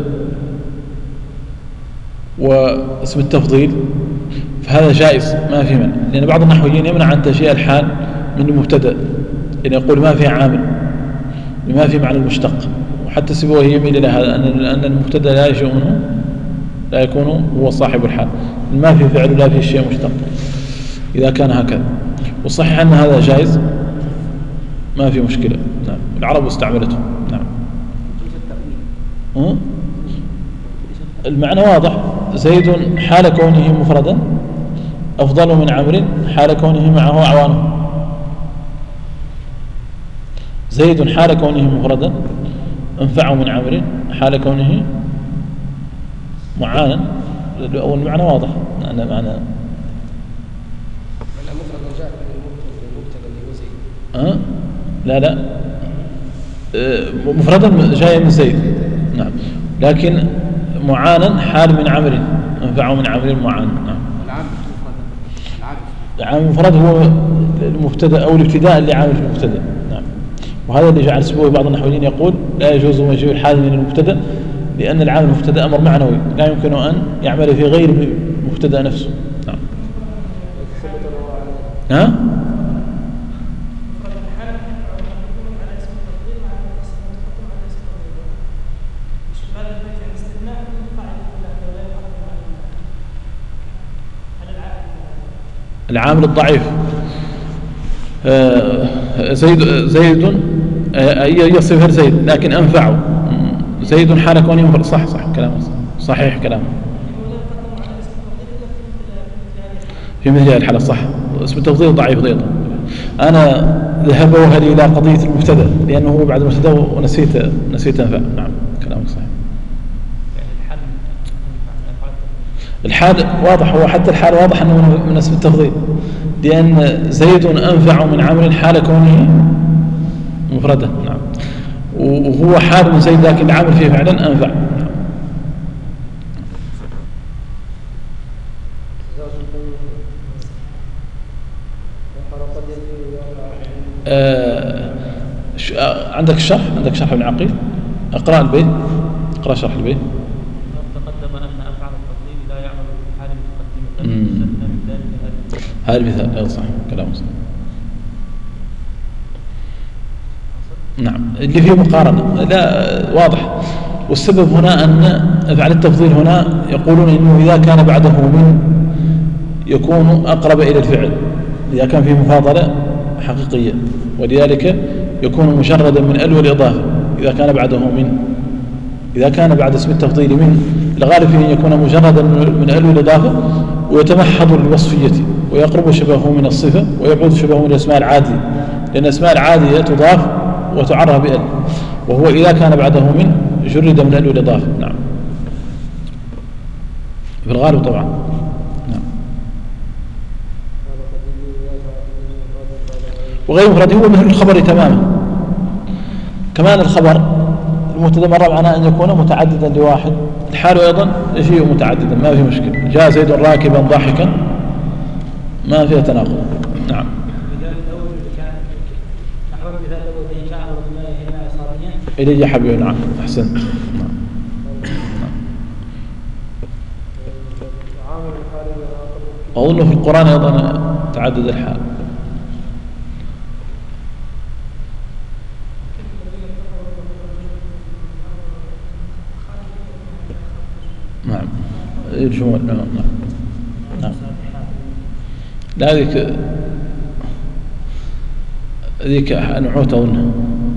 واسم التفضيل، فهذا جائز ما في منع، لأن بعض النحويين يمنع عن تشيء الحال من المبتدأ، يعني يقول ما في عامل لما في معنى المشتق، وحتى سيبويه يميل إلى هذا أن المبتدأ لا يجوء منه لا يكون هو صاحب الحال، ما في فعل ولا في شيء مشتق إذا كان هكذا. والصحيح أن هذا جائز ما في مشكلة. نعم. العرب استعملته. نعم. المعنى واضح. زيد حال كونه مفردا أفضل من عمرو حال كونه معه أعوانه. زيد حال كونه مفردا أنفع من عمرو حال كونه معانا. والمعنى واضح أن معنى لا مفردا جاي من زيد. نعم. لكن معانا حال من عمرو أنفع من عمرو معانا. نعم. العامل المفرد هو المبتدا أو الابتداء اللي عامل في المبتدا. نعم. وهذا اللي جعل سبوي بعض النحويين يقول لا يجوز مجيء الحال من المبتدا لأن العامل مبتدأ أمر معنوي لا يمكن أن يعمل في غير مبتدأ نفسه. نعم. ها؟ العامل الضعيف زيد يصف زيد لكن أنفعه زيد حال كونه مفرد. صح كلامه صحيح كلامه في مثل هذه الحالة. صح اسم التفضيل ضعيف ضيطا. أنا ذهب وهلي إلى قضية المبتدأ لأنه هو بعد المبتدأ ونسيت أنفع. نعم كلامك صحيح. الحال واضح، هو حتى الحال واضح أنه من اسم التفضيل لأن زيد أنفع من عامل حال كونه مفردا. نعم وهو حال من زيد لكن العامل فيه فعلا أنفع. عندك الشرح؟ عندك شرح ابن عقيل؟ اقرأ البيت، اقرأ شرح البيت. تقدم أن أفعل التفضيل لا يعمل بحال متقدمة هذا المثال صح كلام صح. نعم اللي فيه مقارنة لا واضح. والسبب هنا أن أفعل التفضيل هنا يقولون إنه إذا كان بعده من يكون أقرب إلى الفعل إذا كان فيه مفاضلة حقيقية، ولذلك يكون مجردا من ال والإضافة إذا كان بعده من. إذا كان بعد اسم التفضيل من الغالب فيه يكون مجردا من ال والإضافة ويتمحض للوصفية ويقرب شبهه من الصفة ويبعد شبهه من الأسماء العادية، لأن الأسماء العادية تضاف وتعرف بال، وهو إذا كان بعده من جرد من ال والإضافة. نعم في الغالب طبعا. نعم وغير مفرد هو مثل الخبر تماما. كمان الخبر المبتدا مر معنا أن يكون متعددا لواحد، الحال أيضا يجيء متعددا ما في مشكلة. جاء زيد راكبا ضاحكا ما فيها تناقض. نعم إلي حبيبي. نعم أحسن. نعم. أظن في القرآن أيضا تعدد الحال. نعم الجمل. نعم نعم لا ذيك نعوت أظنها.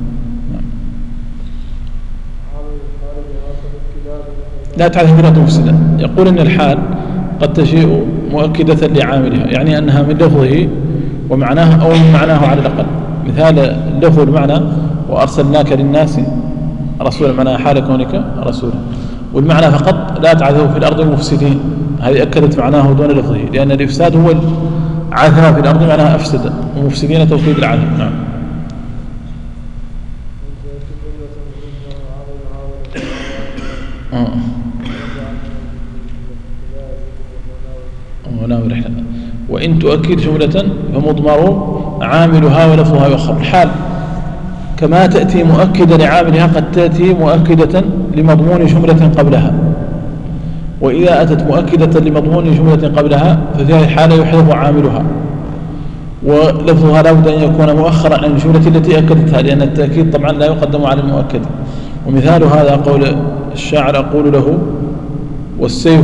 لا تعرف بنات مفسدة. يقول إن الحال قد تجيء مؤكدة لعاملها، يعني أنها من لفظه ومعناه أو من معناه على الأقل. مثال اللفظ المعنى وأرسلناك للناس رسولا، معناها حال كونك رسولا، والمعنى فقط لا تعثوا في الأرض المفسدين، هذه أكدت معناه دون لفظه، لأن الإفساد هو عثى في الأرض معناها أفسد، ومفسدين توكيد العثى. نعم وإن تؤكد جملة فمضمر عاملها ولفظها يؤخر. الحال كما تأتي مؤكدة لعاملها قد تأتي مؤكدة لمضمون جملة قبلها، وإذا أتت مؤكدة لمضمون جملة قبلها ففي هذه الحالة يحذف عاملها، ولفظها لا بد أن يكون مؤخرا عن الجملة التي أكدتها، لأن التأكيد طبعا لا يقدم على المؤكد. ومثال هذا قول الشاعر أقول له والسيف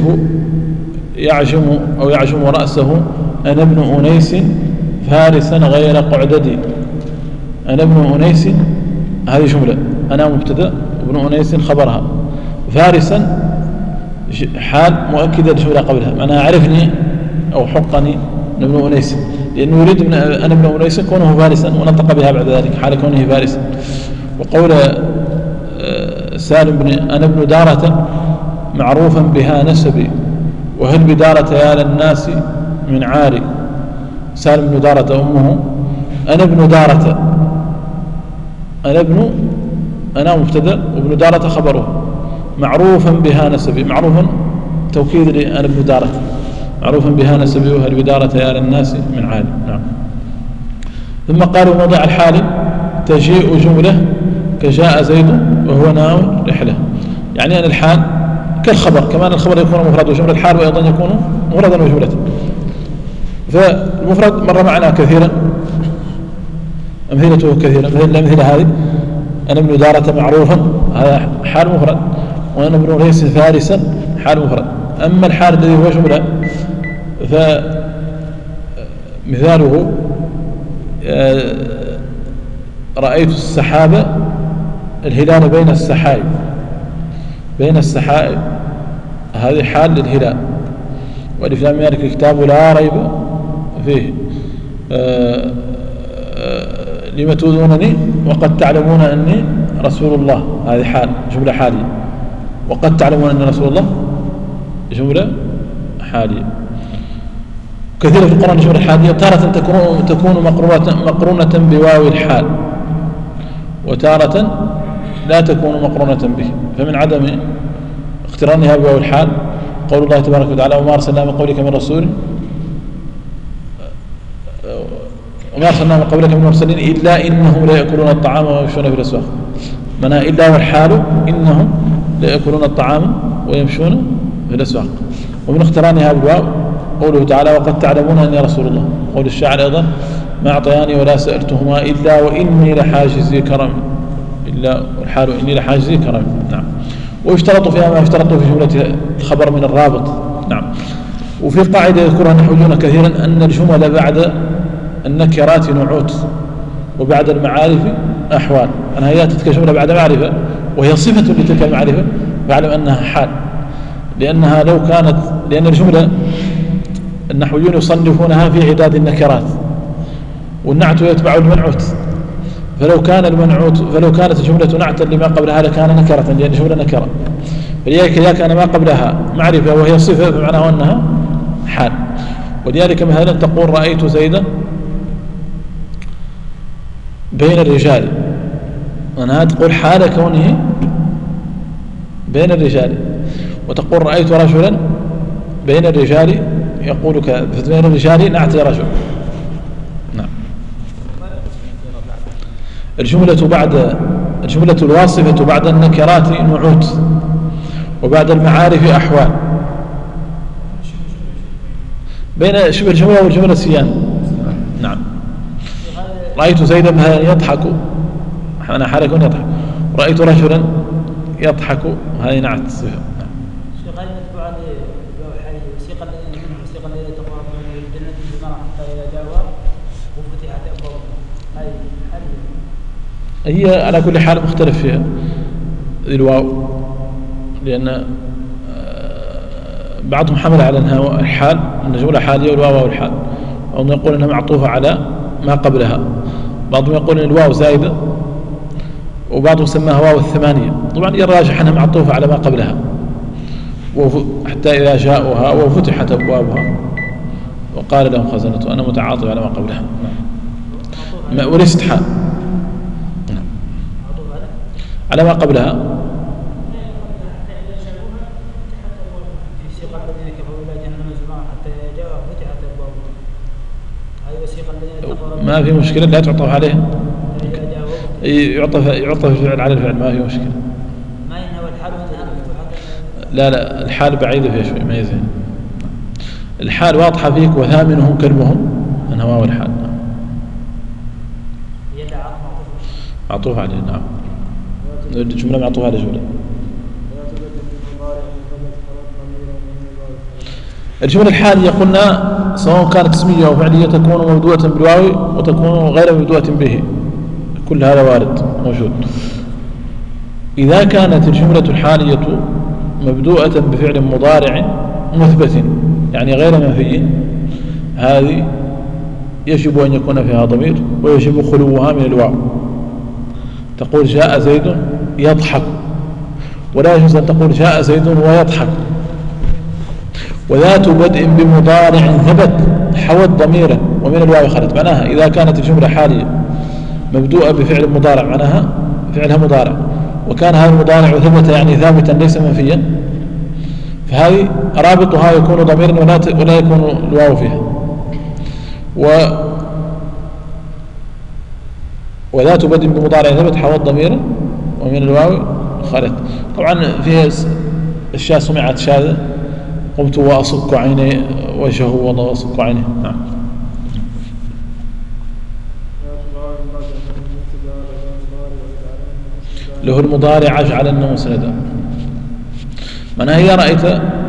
يعجم رأسه أنا ابن أنيس فارسا غير قعددي. أنا ابن أنيس هذه جملة، أنا مبتدأ وابن أنيس خبرها، فارسا حال مؤكدة لجملة قبلها، معناها عرفني أو حقني ابن أنيس، لأنه يريد أنا ابن أنيس كونه فارسا ونطق بها بعد ذلك حال كونه فارسا. وقول سالم بن أنا ابن دارة معروفا بها نسبي وهل بدارة يا للناس من عاري. سالم بن دارة أمه، أنا ابن دارة، أنا مبتدأ وابن دارة خبره، معروفا بها نسبي، معروفا توكيد لأنا ابن دارة، معروفا بها نسبي وهل بدارة يا للناس من عاري. نعم. ثم قالوا موضع الحال تجيء جملة كجاء زيد وهو ناوي رحلة، يعني أن الحال كالخبر، كمان الخبر يكون مفرد وجملة، الحال أيضا يكون مفردا وجملة. فالمفرد مر معنا كثيرا، أمثلته كثيرا، مثل الأمثلة هذه: أنا ابن دارة معروفا، هذا حال مفرد، وأنا ابن ليس فارسا حال مفرد. أما الحال الذي هو جملة فمثاله رأيت السحابة، الهلال بين السحائب، بين السحائب، هذه حال للهلال. وألف لام ميم ذلك الكتاب لا ريب فيه، لم تؤذونني وقد تعلمون أني رسول الله، هذه حال، جملة حالية. وقد تعلمون أني رسول الله جملة حالية. كثيرا في القرآن جملة حالية، تارة تكون مقرونة بواو الحال، وتارة لا تكون مقرونة به. فمن عدم اقترانها بواو الحال قول الله تبارك وتعالى: وما أرسلنا من قبلك من رسول، وما أرسلنا من قبلك من مرسلين إلا إنهم لا يأكلون الطعام ويمشون في الأسواق. منها إلا والحال إنهم لا يأكلون الطعام ويمشون في الأسواق. ومن اقترانها بالواو قوله تعالى: وقد تعلمون أني رسول الله. قول الشاعر أيضا: ما أعطياني ولا سألتهما إلا وإني لحاجزي كرم، إلا والحال إني لحاجزي كرم. نعم. ويشترط فيها ما يشترط في جملة الخبر من الرابط. نعم. وفي قاعدة يذكرها النحويون كثيرا أن الجمل بعد النكرات نعوت، وبعد المعارف أحوال. أنها يأتي كجملة بعد معرفة وهي صفة لتلك المعرفة، فاعلم أنها حال، لأنها لو كانت، لأن الجملة النحويون يصنفونها في عداد النكرات، والنعت يتبع المنعوت. فلو كانت الجملة نعتا لما قبلها لكان نكرة، لأن الجملة نكرة. فلذلك إذا كان ما قبلها معرفة وهي صفة فمعناه أنها حال. ولذلك مثلا تقول: رأيت زيدا بين الرجال، أنا تقول حال كونه بين الرجال. وتقول: رأيت رجلا بين الرجال يقول كذا، بين الرجال نعت رجل. نعم. الجملة الواصفة بعد النكرات نعوت، وبعد المعارف أحوال. بين شبه الجملة والجملة سيان. نعم. رأيت زيدا مثلا يضحك، أنا حال يكون يضحك. رأيت رجلا يضحك، هذه نعت صفة. نعم. شيخ هل نتبع وثيق الذين تقربون من الجنة بما حتى إذا جاءوا وفتحت أبوابها، هي على كل حال مختلف فيها الواو، لأن بعضهم حمل على أنها الحال، أن جملة حالية والواو واو الحال، بعضهم يقول أنها معطوفة على ما قبلها، بعضهم يقول أن الواو زائدة، وبعضهم سماها واو الثمانية. طبعا الراجح أنها معطوفة على ما قبلها، حتى إذا جاءوها وفتحت أبوابها وقال لهم خزنته أنا متعاطف على ما قبلها. وليست حال على ما قبلها. ما في مشكلة، لا تعطف عليها، يعطف الفعل على الفعل، ما في مشكلة. ما ينهى الحال مفتوحة. لا الحال بعيدة فيها شوي، ما يزين. الحال واضحة فيك: وثامنهم كلبهم، أنها واو الحال. معطوف عليه. نعم. الجملة معطوفة على جملة. الجملة الحالية قلنا سواء كانت اسمية أو فعلية تكون مبدوءة بالواو وتكون غير مبدوءة به، كل هذا وارد موجود. إذا كانت الجملة الحالية مبدوءة بفعل مضارع مثبت يعني غير منفي، هذه يجب أن يكون فيها ضمير ويجب خلوها من الواو. تقول: جاء زيد يضحك، ولا يجوز أن تقول: جاء زيد ويضحك. وذات بدء بمضارع ثبت حوت ضميرا ومن الواو خلت. معناها إذا كانت الجملة حالية مبدوءة بفعل مضارع معناها فعلها مضارع، وكان هذا المضارع ثبت يعني ثابتا ليس منفيا، فهذه رابطها يكون ضميرا ولا يكون الواو فيها. وذات بدء بمضارع ثبت حوت ضميرا ومن الواو خالد. طبعا فيها الشاة سمعت شاذة، قمت وأصك عيني وجهه وأصك عينه. نعم. له المضارع اجعل انه مسندا. معناها هي رأيت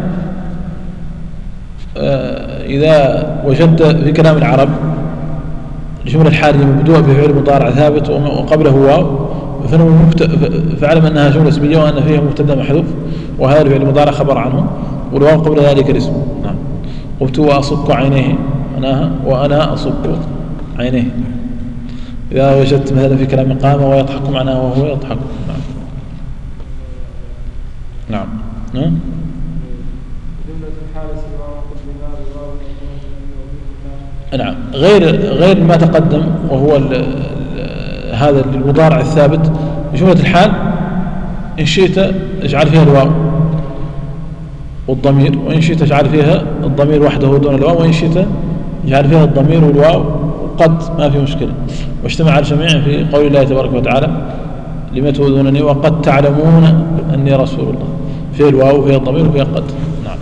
إذا وجدت في كلام العرب الجملة الحالية مبدوءة بفعل مضارع ثابت وقبله واو فاعلم أنها جملة اسمية وأن فيها مبتدا محذوف، وهذا الفعل المضارع خبر عنه، والواو قبل ذلك الاسم. نعم. قلت وأصك عينيه معناها وأنا أصك عينيه. إذا وجدت مثلا في كلام قام ويضحك معناه وهو يضحك. نعم. نعم. نعم. غير ما تقدم وهو هذا المضارع الثابت جملة الحال إن شئت اجعل فيها الواو والضمير، وإن شئت اجعل فيها الضمير وحده دون الواو، وإن شئت اجعل فيها الضمير والواو وقد ما في مشكلة. واجتمع الجميع في قول الله تبارك وتعالى لما تؤذونني وقد تعلمون أني رسول الله، فيها الواو وفيها الضمير وفيها قد. نعم.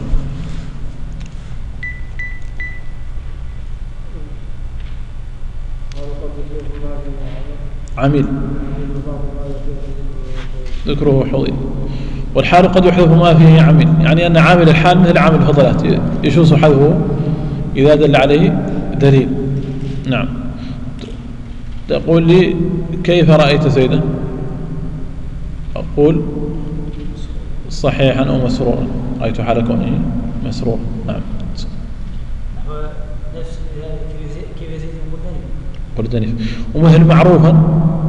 عميل ذكره حضير. والحال قد يحذف ما فيه عميل، يعني أن عامل الحال مثل عامل الفضلات يجوز حذفه إذا دل عليه دليل. نعم. تقول لي كيف رأيت زيدا؟ أقول صحيحا أو مسرورا، رأيت حال كونه مسرورا. نعم. كيف يزيد قردنف. ومثل معروفا،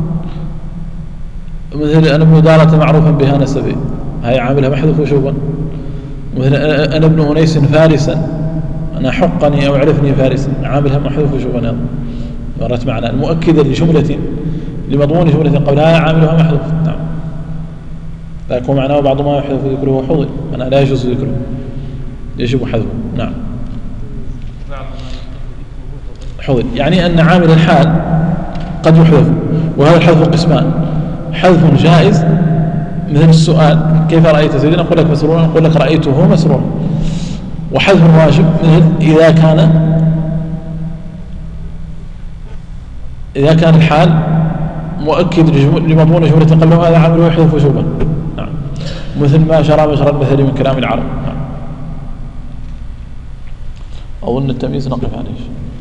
مثل أنا ابن دارة معروفا بها نسبي، هاي عاملها محذوف وشوبا. مثل أنا ابن أنيس فارسا، أنا حقني أو عرفني فارسا، عاملها محذوف وشوبا. هذا مرت معنا المؤكدة لجملة لمضمون جملة قبلها عاملها محذوف. نعم. ذاك هو معناه بعض ما يحذف ذكره حضر، أنا لا يجوز ذكره، يجب حذفه. نعم. حذف يعني أن عامل الحال قد يحذف، وهذا الحذف قسمان: حذف جائز مثل السؤال كيف رأيت زيدا، أقول لك مسرورا، أقول لك رأيته مسرورا. وحذف واجب مثل إذا كان الحال مؤكد لمضمون جملة قبله، هذا عامله يحذف وجوبا. نعم. مثل ما جرى مجرى المثل من كلام العرب. نعم. أظن التمييز نقف عليه.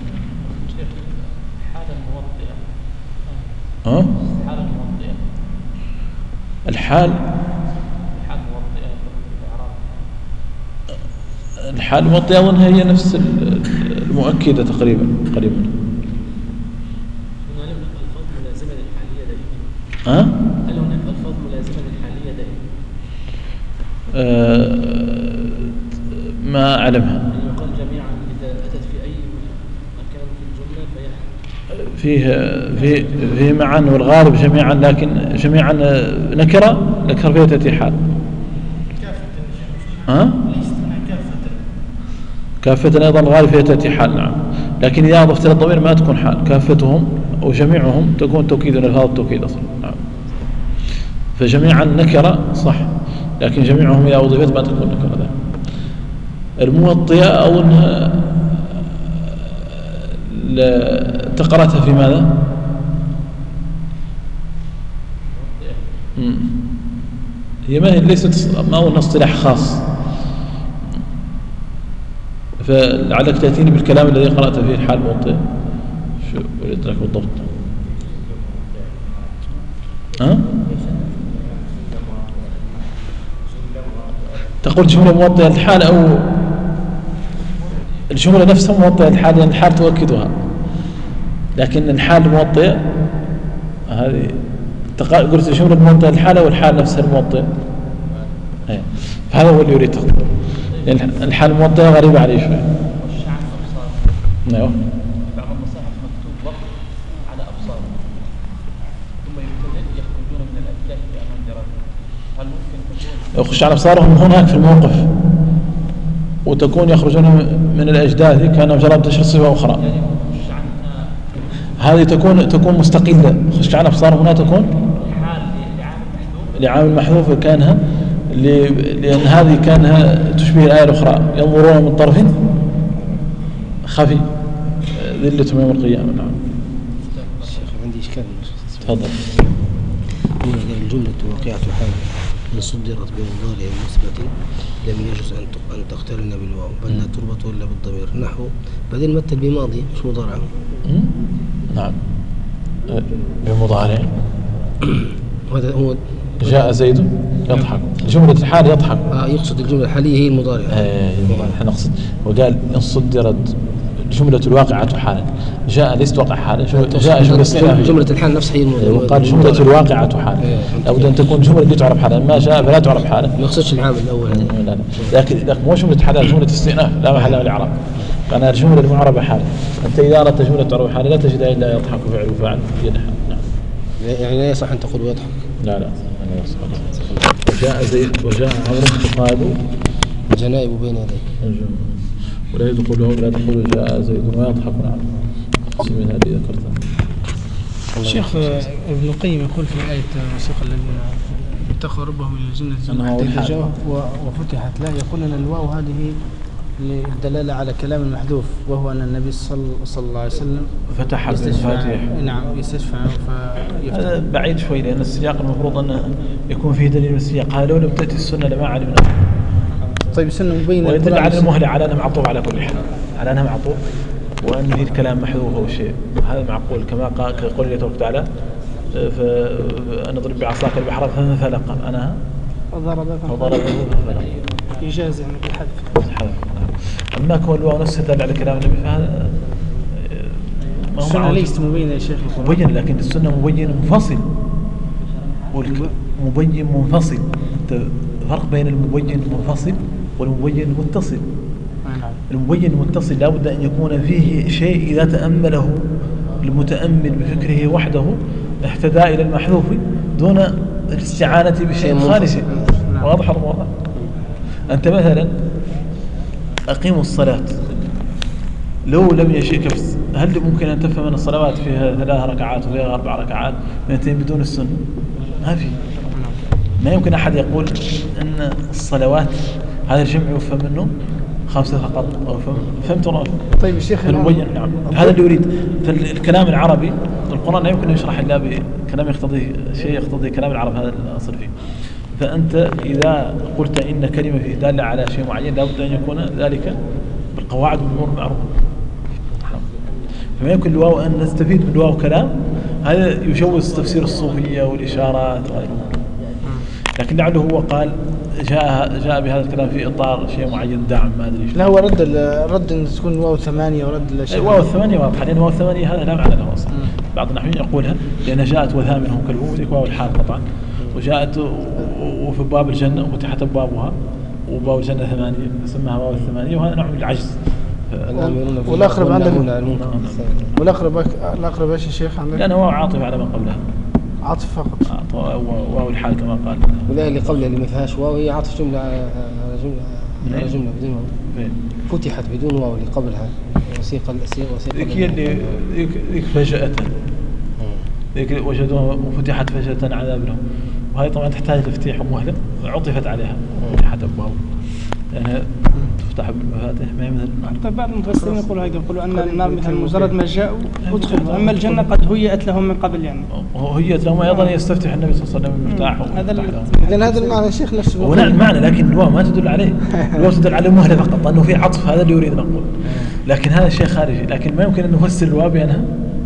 الحال الموطئة أظن هي نفس المؤكدة تقريبا. هل هناك ألفاظ ملازمة للحالية دائما؟ هل هناك ألفاظ ملازمة للحالية دائما؟ ما أعلمها. يقال جميعا إذا أتت في أي مكان في الجملة فيه معا، والغالب جميعا، لكن جميعا نكرة فيها تأتي حال. كافة أيضا الغالب فيها تأتي حال. نعم. لكن إذا أضفت الضمير ما تكون حال، كافتهم أو جميعهم تكون توكيد من ألفاظ التوكيد أصلا. نعم. فجميعا نكرة صح، لكن جميعهم إذا أضفت ما تكون نكرة. الموطئة أظنها تقرأتها في ماذا؟ هي ليست ما أظن اصطلاح خاص، فلعلك تأتيني بالكلام الذي قرأت فيه الحال موطئ. شو أريد لك بالضبط؟ تقول جملة موطئة الحال أو الجملة نفسها موطئة الحال، لأن الحال تؤكدها، لكن الحال موطئة هذه قلت الجملة موطئة الحال أو الحال نفسها الموطئة. فهذا هو اللي يريد تقول، لأن الحال موطئة غريبة عليه شوي. نعم. بعض المصاحف مكتوب وقف على أبصار ثم يخرجون من الأجداث بأمام دراسة. هل ممكن تكون يخش على أبصارهم هناك في الموقف، وتكون يخرجون من الأجداث كأنهم جرب تشريح صفة أخرى؟ هذه تكون مستقلة. خش على أبصارهم هنا تكون لعامل محذوف كانها لأن هذه كانها تشبه الآية الأخرى ينظرون من طرف خفي ذلة يوم القيامة. نعم. الشيخ عندي إشكال. تفضل. الجملة واقعة حال إن صدرت بمضارع مثبت لم يجوز أن تقترن بالواو بل لا تربط ولا بالضمير نحو بعدين مثل بماضي مش مضارع. نعم بمضارع. وهذا هو جاء زيد يضحك جملة الحال يضحك. يقصد الجملة الحالية هي المضارع. احنا نقصد وقال إن صدرت جملة الواقعة حالا جاء ليست واقع حالا جاء جملة الحال نفسها هي المضارع. وقال جملة الواقعة حالا لابد أن تكون جملة اللي تعرف حالا ما جاء فلا تعرف حالا. ما يقصدش العامل الأول. لا لكن مو جملة حالا جملة استئناف لا محل لها الإعراب. فأنا الجملة المعربة حالا أنت إذا أردت جملة تعرف حالا لا تجد إلا يضحك فعل وفاعل في الحال. نعم. يعني لا يصح أن تقول يضحك. لا وجاء زيد وجاء عمرو قالوا الجنائب بين يديه ولا يدخلهم لا تقول جاء زيد ويضحك. نعم. من هذه ذكرتها. الشيخ ابن القيم يقول في آية وسيق الذين اتقوا ربهم إلى الجنة حتى إذا جاءوا وفتحت لا يقول أن الواو هذه للدلالة على كلام المحذوف وهو أن النبي صلى الله عليه وسلم فتح بالفاتح. نعم يستشفع هذا بعيد شوي لأن السياق المفروض أن يكون فيه دليل من السياق. هذا لو لم تأتي السنة لما علمنا. طيب السنة مبينة ويدل على المهلة على أنها معطوف على كل حال على أنها معطوف وأن فيه الكلام محذوف أو شيء هذا معقول كما قال الله تعالى فأنا أضرب بعصاك البحر فانفلق أنا ضرب فانفلق إيجاز يعني بالحذف. أما كون الواو نفسه دل على كلام النبي فهذا السنة ليست مبينة يا شيخ. مبين لكن السنة مبين منفصل مبين منفصل. فرق بين المبين المنفصل والمبين المتصل. المبين المتصل لا بد أن يكون فيه شيء إذا تأمله المتأمل بفكره وحده اهتدى إلى المحذوف دون الاستعانة بشيء خارجي. واضح الموضوع. أنت مثلا أقيموا الصلاة لو لم يشئك هل ممكن أن تفهم أن الصلوات فيها 3 ركعات وفيها 4 ركعات اثنتين بدون السنة؟ ما في. ما يمكن أحد يقول أن الصلوات هذا الجمع يفهم منه 5 فقط أو فهمت. طيب الشيخ المبين. نعم. هذا اللي يريد الكلام العربي القرآن لا يمكن أن يشرح إلا بكلام يقتضي شيء يقتضي كلام العرب هذا الأصل فيه. فأنت إذا قلت إن كلمة فيه دالة على شيء معين لابد أن يكون ذلك بالقواعد والأمور المعروفة. فما يمكن الواو أن نستفيد من الواو كلام هذا يجوز تفسير الصوفية والإشارات وغيره. لكن لعله هو قال جاء بهذا الكلام في إطار شيء معين دعم ما أدري. لا هو رد أن تكون واو 8 ورد الأشياء. واو 8 واضحة لأن واو 8 هذا لا معنى له أصلا. بعض النحويين يقولها لأنها جاءت وثامنهم كالواو ذيك واو الحال طبعا وجاءت وفي باب الجنة وفتحت أبوابها وباب الجنة 8 سماها واو 8 وهذا نوع من العجز. والأقرب عندك والأقرب ايش يا شيخ عندك؟ لأنه واو عاطف على ما قبلها. عاطف فقط. واو الحال كما قال. ولا اللي قبلها اللي ما فيهاش واو هي عاطف جملة على جملة بدون واو. فتحت بدون واو اللي قبلها وثيقة ذيك هي اللي ذيك فجأة ذيك وجدوها وفتحت فجأة عذاب لهم وهي طبعا تحتاج تفتيح ومهلة عطفت عليها فتحت أبواب يعني تفتح بالمفاتيح ما هي مثل. طيب بعض المفسرين يقولوا أن النار مثل مجرد ما جاءوا ادخلوا أما الجنة قد هيئت لهم من قبل يعني. هيئت لهم أيضا يستفتح النبي صلى الله عليه وسلم المفتاح. هذا المعنى الشيخ نفسه. هو نعم المعنى لكن الواو ما تدل عليه. الواو تدل على مهلة فقط أنه في عطف هذا اللي يريد نقول. لكن هذا الشيء خارجي لكن ما يمكن أن نفسر الواو بأنها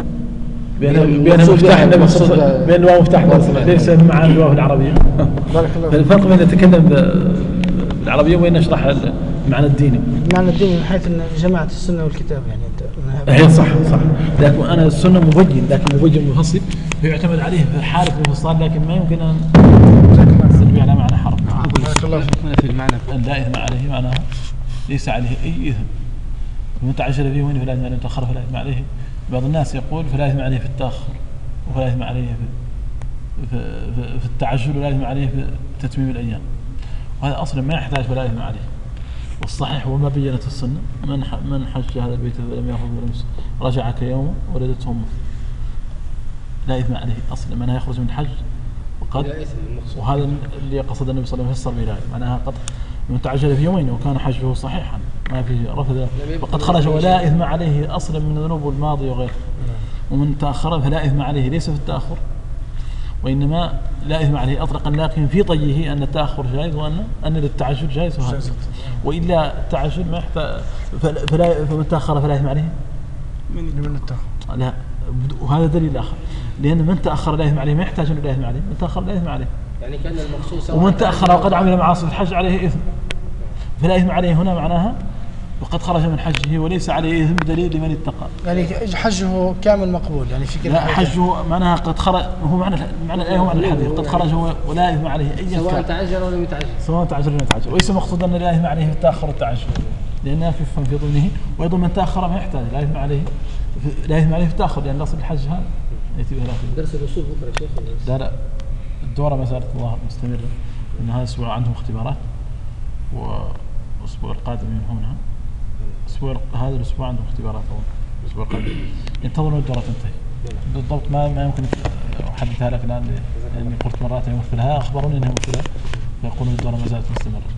مفتاح النبي صلى الله عليه وسلم بأن الواو مفتاح النبي ليس مع الواو العربية. فالفرق بين نتكلم بالعربية وبين نشرح المعنى الديني. المعنى الديني من حيث أن جماعة السنة والكتاب يعني هي صح لكن أنا السنة مبين لكن مبين مفصل يعتمد عليه في حالة المفصل لكن ما يمكن أن تسلبي على معنى حرف. في المعنى لا إثم عليه معناه ليس عليه أي إثم متعجل فيه وإن فلا إثم عليه متأخر فلا إثم عليه. بعض الناس يقول فلا إثم عليه في التأخر وفلا إثم عليه في التعجل ولا إثم عليه في تتميم الأيام وهذا أصلا ما يحتاج فلا إثم عليه. والصحيح هو ما بينت السنة من حج هذا البيت فلم يأخذ ولم رجع كيوم ولدته أمه لا إثم عليه أصلا من يخرج من الحج قد، وهذا اللي قصد النبي صلى الله عليه وسلم في الصرف معناها قد من تعجل في يومين وكان حجه صحيحا ما فيه رفض فقد خرج ولا إثم عليه أصلا من ذنوب الماضي وغيره. ومن تأخر فلا إثم عليه ليس في التأخر وإنما لا إثم عليه أطلقا، لكن في طيه أن التأخر جائز وأن التعجل جائز وهذا. وإلا التعجل ما يحتاج فمن تأخر فلا إثم عليه من التأخر لا. وهذا دليل آخر، لأن من تأخر لا إثم عليه ما يحتاج أن لا إثم عليه، من تأخر لا إثم عليه. يعني كان المقصود ومن تأخر وقد عمل معاصي الحج عليه إثم، فلا إثم عليه هنا معناها وقد خرج من حجه وليس عليه إثم بدليل لمن اتقى. يعني حجه كامل مقبول يعني في كده حجه معناها قد خرج، هو معنى الآية هو معنى الحديث قد خرج ولا إثم عليه سواء تعجل ولا يتعجل، سواء تعجل ولا يتعجل. وليس مقصود أن لا إثم عليه في التأخر والتعجل لأنها في ضمنه، وأيضا من تأخر ما يحتاج لا إثم عليه في التأخر لأن أصل الحج هذا يأتي به درس الوصول بكرة يا شيخ. لا الدورة ما زالت الله مستمرة، إن هذا الأسبوع عندهم اختبارات والأسبوع القادم ينهونها. هذا الأسبوع عندهم اختبارات أول الأسبوع القادم ينتظرون الدورة تنتهي بالضبط. ما يمكن أحدثها لك الآن لأني قلت مرات يمثلها أخبروني أنها مثلها فيقولون الدورة ما زالت مستمرة.